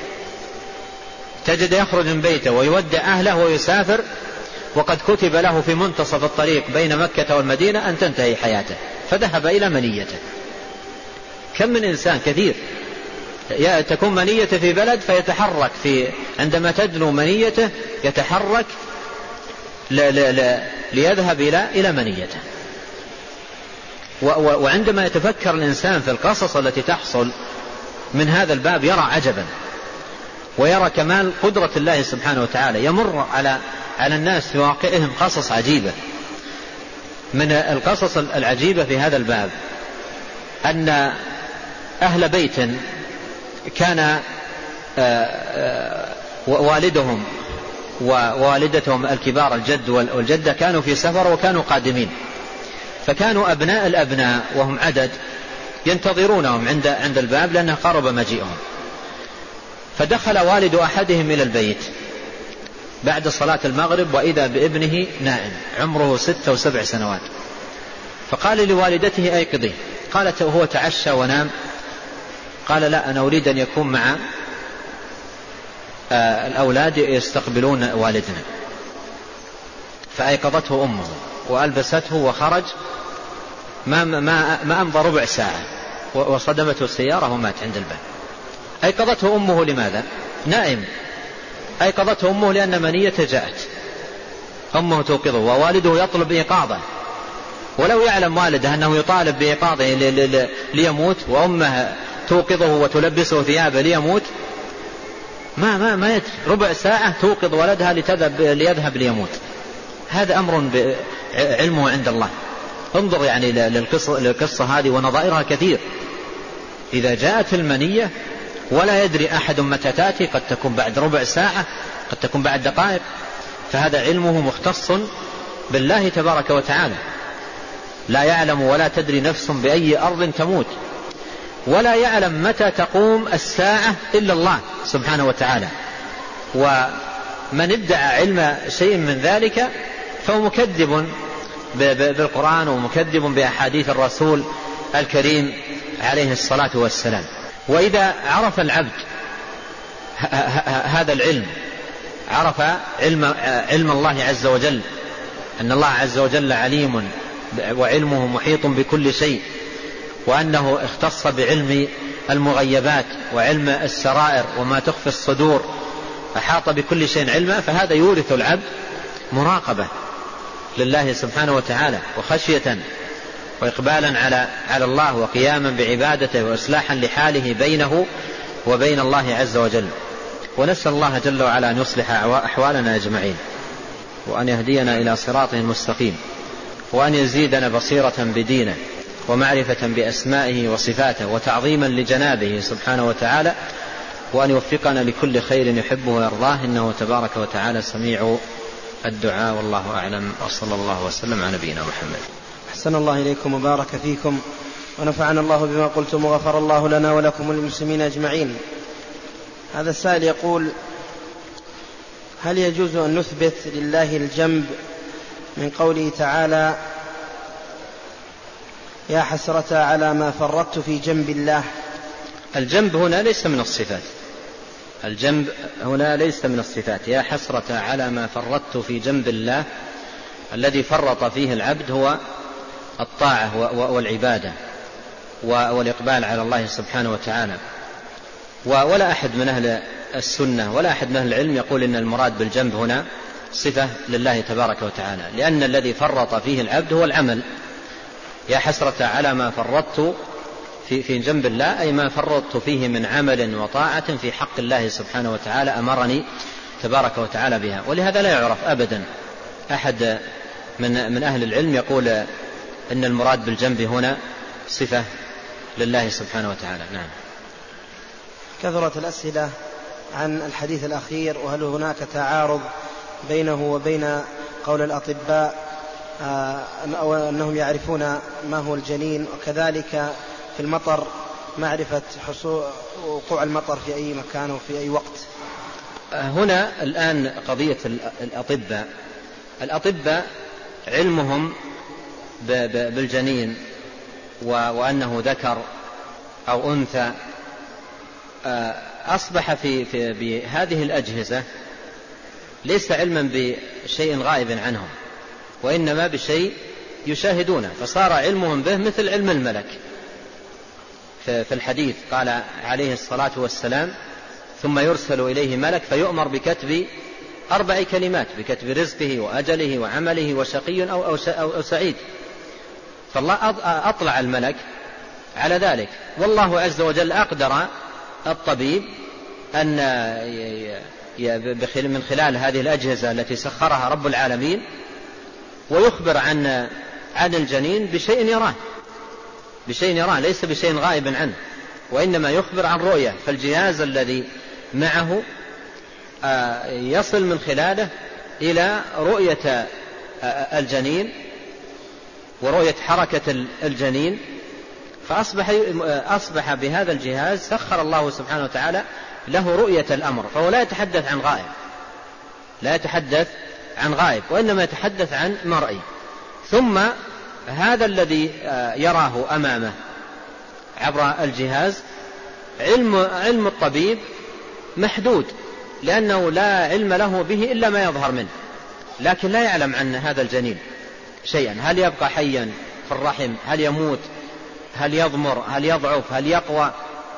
تجد يخرج من بيته ويودع أهله ويسافر وقد كتب له في منتصف الطريق بين مكة والمدينة أن تنتهي حياته، فذهب إلى منيته. كم من إنسان كثير تكون منيته في بلد فيتحرك عندما تدنو منيته يتحرك ليذهب إلى منيته. وعندما يتفكر الإنسان في القصص التي تحصل من هذا الباب يرى عجبا، ويرى كمال قدرة الله سبحانه وتعالى. يمر على الناس في واقعهم قصص عجيبة. من القصص العجيبة في هذا الباب أن أهل بيت كان والدهم ووالدتهم الكبار الجد والجدة كانوا في سفر وكانوا قادمين، فكانوا أبناء الأبناء وهم عدد ينتظرونهم عند الباب لأنه قرب مجيئهم. فدخل والد أحدهم إلى البيت بعد صلاة المغرب وإذا بابنه نائم عمره 6 و7 سنوات، فقال لوالدته أيقظيه، قالت هو تعشى ونام، قال لا أنا أريد أن يكون مع الأولاد يستقبلون والدنا. فأيقظته أمه وألبسته وخرج، ما أمضى ربع ساعة وصدمته السيارة ومات عند الباب. أيقظته أمه لماذا؟ نائم. أيقظته أمه لأن منيته جاءت، أمه توقظه ووالده يطلب إيقاظه، ولو يعلم والده أنه يطالب بإيقاظه ليموت وأمه توقظه وتلبسه ثيابه ليموت ما يدري، ربع ساعة توقظ ولدها ليذهب ليموت. هذا أمر علمه عند الله. انظر يعني للقصة هذه ونظائرها كثير. إذا جاءت المنية ولا يدري أحد متى تأتي، قد تكون بعد ربع ساعة، قد تكون بعد دقائق، فهذا علمه مختص بالله تبارك وتعالى. لا يعلم ولا تدري نفس بأي أرض تموت، ولا يعلم متى تقوم الساعة إلا الله سبحانه وتعالى. ومن ادعى علم شيء من ذلك فهو مكذب بالقرآن ومكذب بأحاديث الرسول الكريم عليه الصلاة والسلام. وإذا عرف العبد هذا العلم، عرف علم الله عز وجل، أن الله عز وجل عليم وعلمه محيط بكل شيء، وأنه اختص بعلم المغيبات وعلم السرائر وما تخفي الصدور، أحاط بكل شيء علما، فهذا يورث العبد مراقبة لله سبحانه وتعالى وخشية وإقبالا على الله وقياما بعبادته وإصلاحا لحاله بينه وبين الله عز وجل. ونسأل الله جل وعلا أن يصلح أحوالنا أجمعين، وأن يهدينا إلى صراطه المستقيم، وأن يزيدنا بصيرة بدينه ومعرفة بأسمائه وصفاته وتعظيما لجنابه سبحانه وتعالى، وأن يوفقنا لكل خير يحبه ويرضاه، إنه تبارك وتعالى سميع الدعاء. والله أعلم، وصلى الله وسلم على نبينا محمد. أحسن الله إليكم وبارك فيكم، ونفعنا الله بما قلتم وغفر الله لنا ولكم وللمسلمين أجمعين. هذا السائل يقول: هل يجوز أن نثبت لله الجنب من قوله تعالى: يا حسرة على ما فرطت في جنب الله؟ الجنب هنا ليس من الصفات، الجنب هنا ليس من الصفات. يا حسرة على ما فرطت في جنب الله، الذي فرط فيه العبد هو الطاعة والعبادة والإقبال على الله سبحانه وتعالى. ولا أحد من أهل السنة ولا أحد من أهل العلم يقول إن المراد بالجنب هنا صفة لله تبارك وتعالى، لأن الذي فرط فيه العبد هو العمل. يا حسرة على ما فرطت في جنب الله، أي ما فرطت فيه من عمل وطاعة في حق الله سبحانه وتعالى أمرني تبارك وتعالى بها. ولهذا لا يعرف أبدا أحد من أهل العلم يقول إن المراد بالجنب هنا صفة لله سبحانه وتعالى. نعم. كثرت الأسئلة عن الحديث الأخير، وهل هناك تعارض بينه وبين قول الأطباء أو أنهم يعرفون ما هو الجنين، وكذلك في المطر معرفة وقوع المطر في أي مكان وفي أي وقت؟ هنا الآن قضية الأطباء علمهم بالجنين وأنه ذكر أو أنثى أصبح بهذه الأجهزة ليس علما بشيء غائب عنهم، وإنما بشيء يشاهدونه، فصار علمهم به مثل علم الملك. في الحديث قال عليه الصلاة والسلام: ثم يرسل إليه ملك فيؤمر بكتب 4 كلمات، بكتب رزقه وأجله وعمله وشقي أو سعيد. فالله أطلع الملك على ذلك، والله عز وجل أقدر الطبيب أن من خلال هذه الأجهزة التي سخرها رب العالمين ويخبر عن الجنين بشيء يراه ليس بشيء غائب عنه، وإنما يخبر عن رؤية. فالجهاز الذي معه يصل من خلاله إلى رؤية الجنين ورؤية حركة الجنين، فأصبح بهذا الجهاز سخر الله سبحانه وتعالى له رؤية الأمر، فهو لا يتحدث عن غائب وإنما يتحدث عن مرئي. ثم هذا الذي يراه أمامه عبر الجهاز علم الطبيب محدود، لأنه لا علم له به إلا ما يظهر منه، لكن لا يعلم عن هذا الجنين شيئا. هل يبقى حيا في الرحم؟ هل يموت؟ هل يضمر؟ هل يضعف؟ هل يقوى؟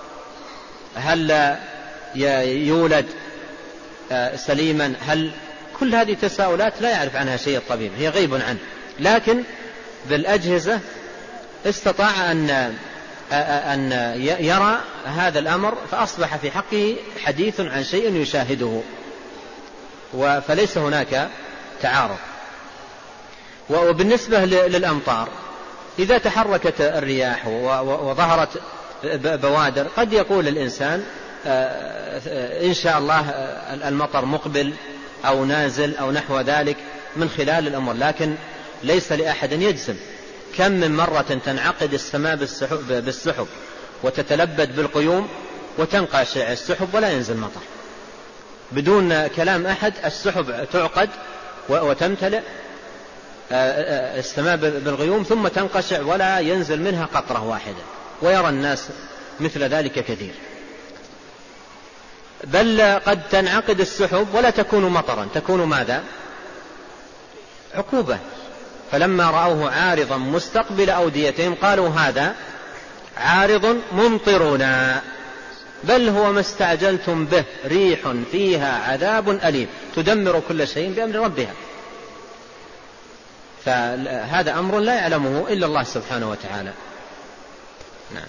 هل يولد سليما؟ كل هذه تساؤلات لا يعرف عنها شيء الطبيب، هي غيب عنه، لكن بالأجهزة استطاع أن يرى هذا الأمر، فأصبح في حقه حديث عن شيء يشاهده، فليس هناك تعارض. وبالنسبة للأمطار، إذا تحركت الرياح وظهرت بوادر، قد يقول الإنسان إن شاء الله المطر مقبل أو نازل أو نحو ذلك من خلال الأمر، لكن ليس لأحد يجزم. كم من مرة تنعقد السماء بالسحب وتتلبد بالقيوم وتنقشع السحب ولا ينزل مطر بدون كلام أحد. السحب تعقد وتمتلئ السماء بالغيوم ثم تنقشع ولا ينزل منها قطرة واحدة، ويرى الناس مثل ذلك كثير. بل قد تنعقد السحب ولا تكون مطرا، تكون ماذا؟ عقوبة. فلما رأوه عارضا مستقبل أوديتهم قالوا هذا عارض ممطرنا بل هو ما استعجلتم به ريح فيها عذاب أليم تدمر كل شيء بأمر ربها. فهذا أمر لا يعلمه إلا الله سبحانه وتعالى. نعم.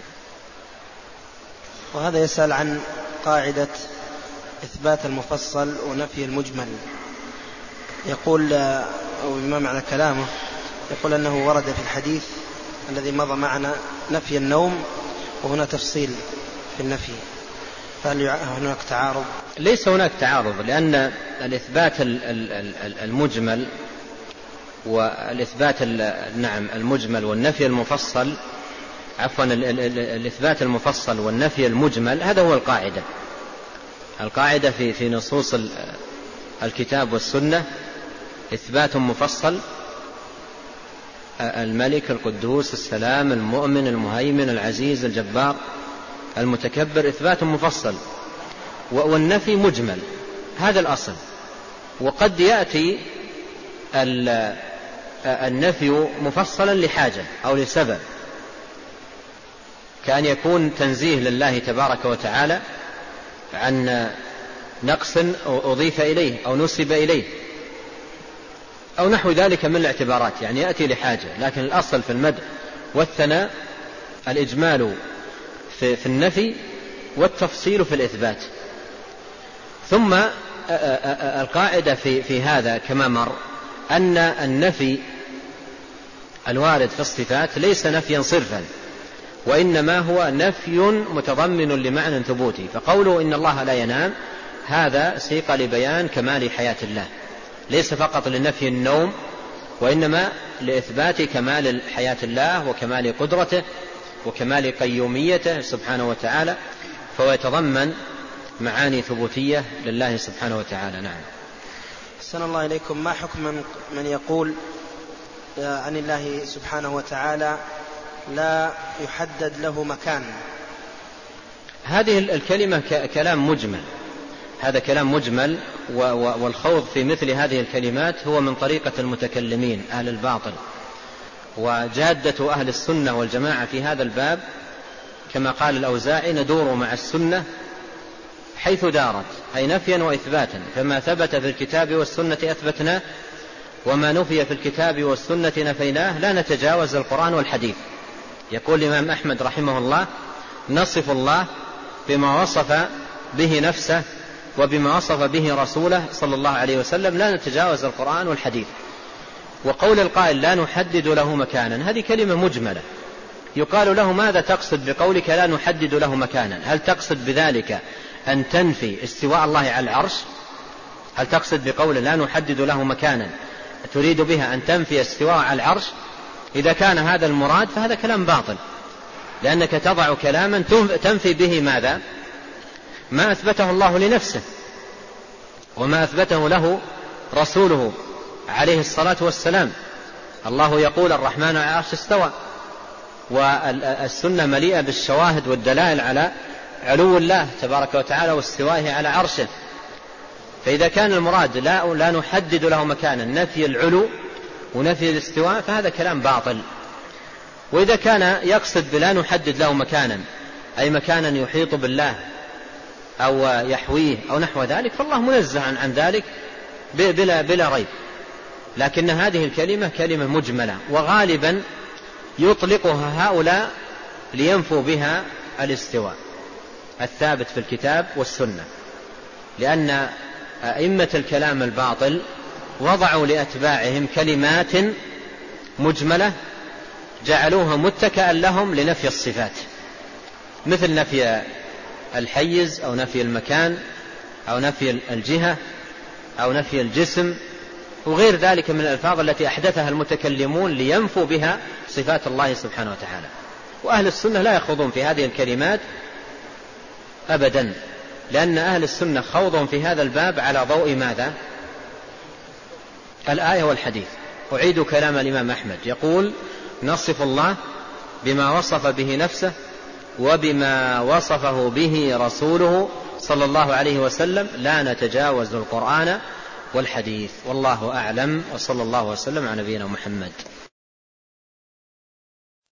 وهذا يسأل عن قاعدة إثبات المفصل ونفي المجمل. يقول أو بما معنى كلامه، يقول أنه ورد في الحديث الذي مضى معنا نفي النوم وهنا تفصيل في النفي، فهل هناك تعارض؟ ليس هناك تعارض، لأن الإثبات المجمل والإثبات المجمل والنفي المفصل، عفوا الإثبات المفصل والنفي المجمل، هذا هو القاعدة في نصوص الكتاب والسنة. إثبات مفصل: الملك القدوس السلام المؤمن المهيمن العزيز الجبار المتكبر، إثبات مفصل. والنفي مجمل، هذا الأصل. وقد يأتي النفي مفصلا لحاجة أو لسبب، كأن يكون تنزيه لله تبارك وتعالى عن نقص أضيف إليه أو نسب إليه أو نحو ذلك من الاعتبارات، يعني يأتي لحاجة. لكن الأصل في المدح والثناء الإجمال في النفي والتفصيل في الإثبات. ثم القاعدة في هذا كما مر أن النفي الوارد في الصفات ليس نفيا صرفا، وإنما هو نفي متضمن لمعنى ثبوتي. فقوله إن الله لا ينام هذا سيق لبيان كمال حياة الله، ليس فقط لنفي النوم، وإنما لإثبات كمال حياة الله وكمال قدرته وكمال قيوميته سبحانه وتعالى. فهو يتضمن معاني ثبوتية لله سبحانه وتعالى. نعم. أحسن الله إليكم. ما حكم من يقول عن الله سبحانه وتعالى لا يحدد له مكان؟ هذه الكلمة كلام مجمل، هذا كلام مجمل، والخوض في مثل هذه الكلمات هو من طريقة المتكلمين أهل الباطل. وجادة أهل السنة والجماعة في هذا الباب كما قال الأوزاعي: ندور مع السنة حيث دارت، أي نفيا وإثباتا، فما ثبت في الكتاب والسنة أثبتناه، وما نفي في الكتاب والسنة نفيناه، لا نتجاوز القرآن والحديث. يقول الإمام أحمد رحمه الله: نصف الله بما وصف به نفسه وبما وصف به رسوله صلى الله عليه وسلم، لا نتجاوز القرآن والحديث. وقول القائل لا نحدد له مكانا، هذه كلمة مجملة. يقال له: ماذا تقصد بقولك لا نحدد له مكانا؟ هل تقصد بذلك أن تنفي استواء الله على العرش؟ هل تقصد بقول لا نحدد له مكانا تريد بها أن تنفي استواء على العرش؟ إذا كان هذا المراد فهذا كلام باطل، لأنك تضع كلاما تنفي به ماذا؟ ما أثبته الله لنفسه وما أثبته له رسوله عليه الصلاة والسلام. الله يقول: الرحمن على العرش استوى، والسنة مليئة بالشواهد والدلائل على علو الله تبارك وتعالى واستوائه على عرشه. فإذا كان المراد لا نحدد له مكانا، نفي العلو ونفي الاستواء، فهذا كلام باطل. وإذا كان يقصد بلا نحدد له مكانا أي مكانا يحيط بالله أو يحويه أو نحو ذلك، فالله منزه عن ذلك بلا ريب. لكن هذه الكلمة كلمة مجملة، وغالبا يطلقها هؤلاء لينفوا بها الاستواء الثابت في الكتاب والسنة، لأن أئمة الكلام الباطل وضعوا لأتباعهم كلمات مجملة جعلوها متكئا لهم لنفي الصفات، مثل نفي الحيز أو نفي المكان أو نفي الجهة أو نفي الجسم وغير ذلك من الألفاظ التي أحدثها المتكلمون لينفوا بها صفات الله سبحانه وتعالى. وأهل السنة لا يخوضون في هذه الكلمات أبدا، لأن أهل السنة خوضهم في هذا الباب على ضوء ماذا؟ الآية والحديث. أعيد كلام الإمام أحمد، يقول: نصف الله بما وصف به نفسه وبما وصفه به رسوله صلى الله عليه وسلم، لا نتجاوز القرآن والحديث. والله أعلم، وصلى الله وسلم على نبينا محمد.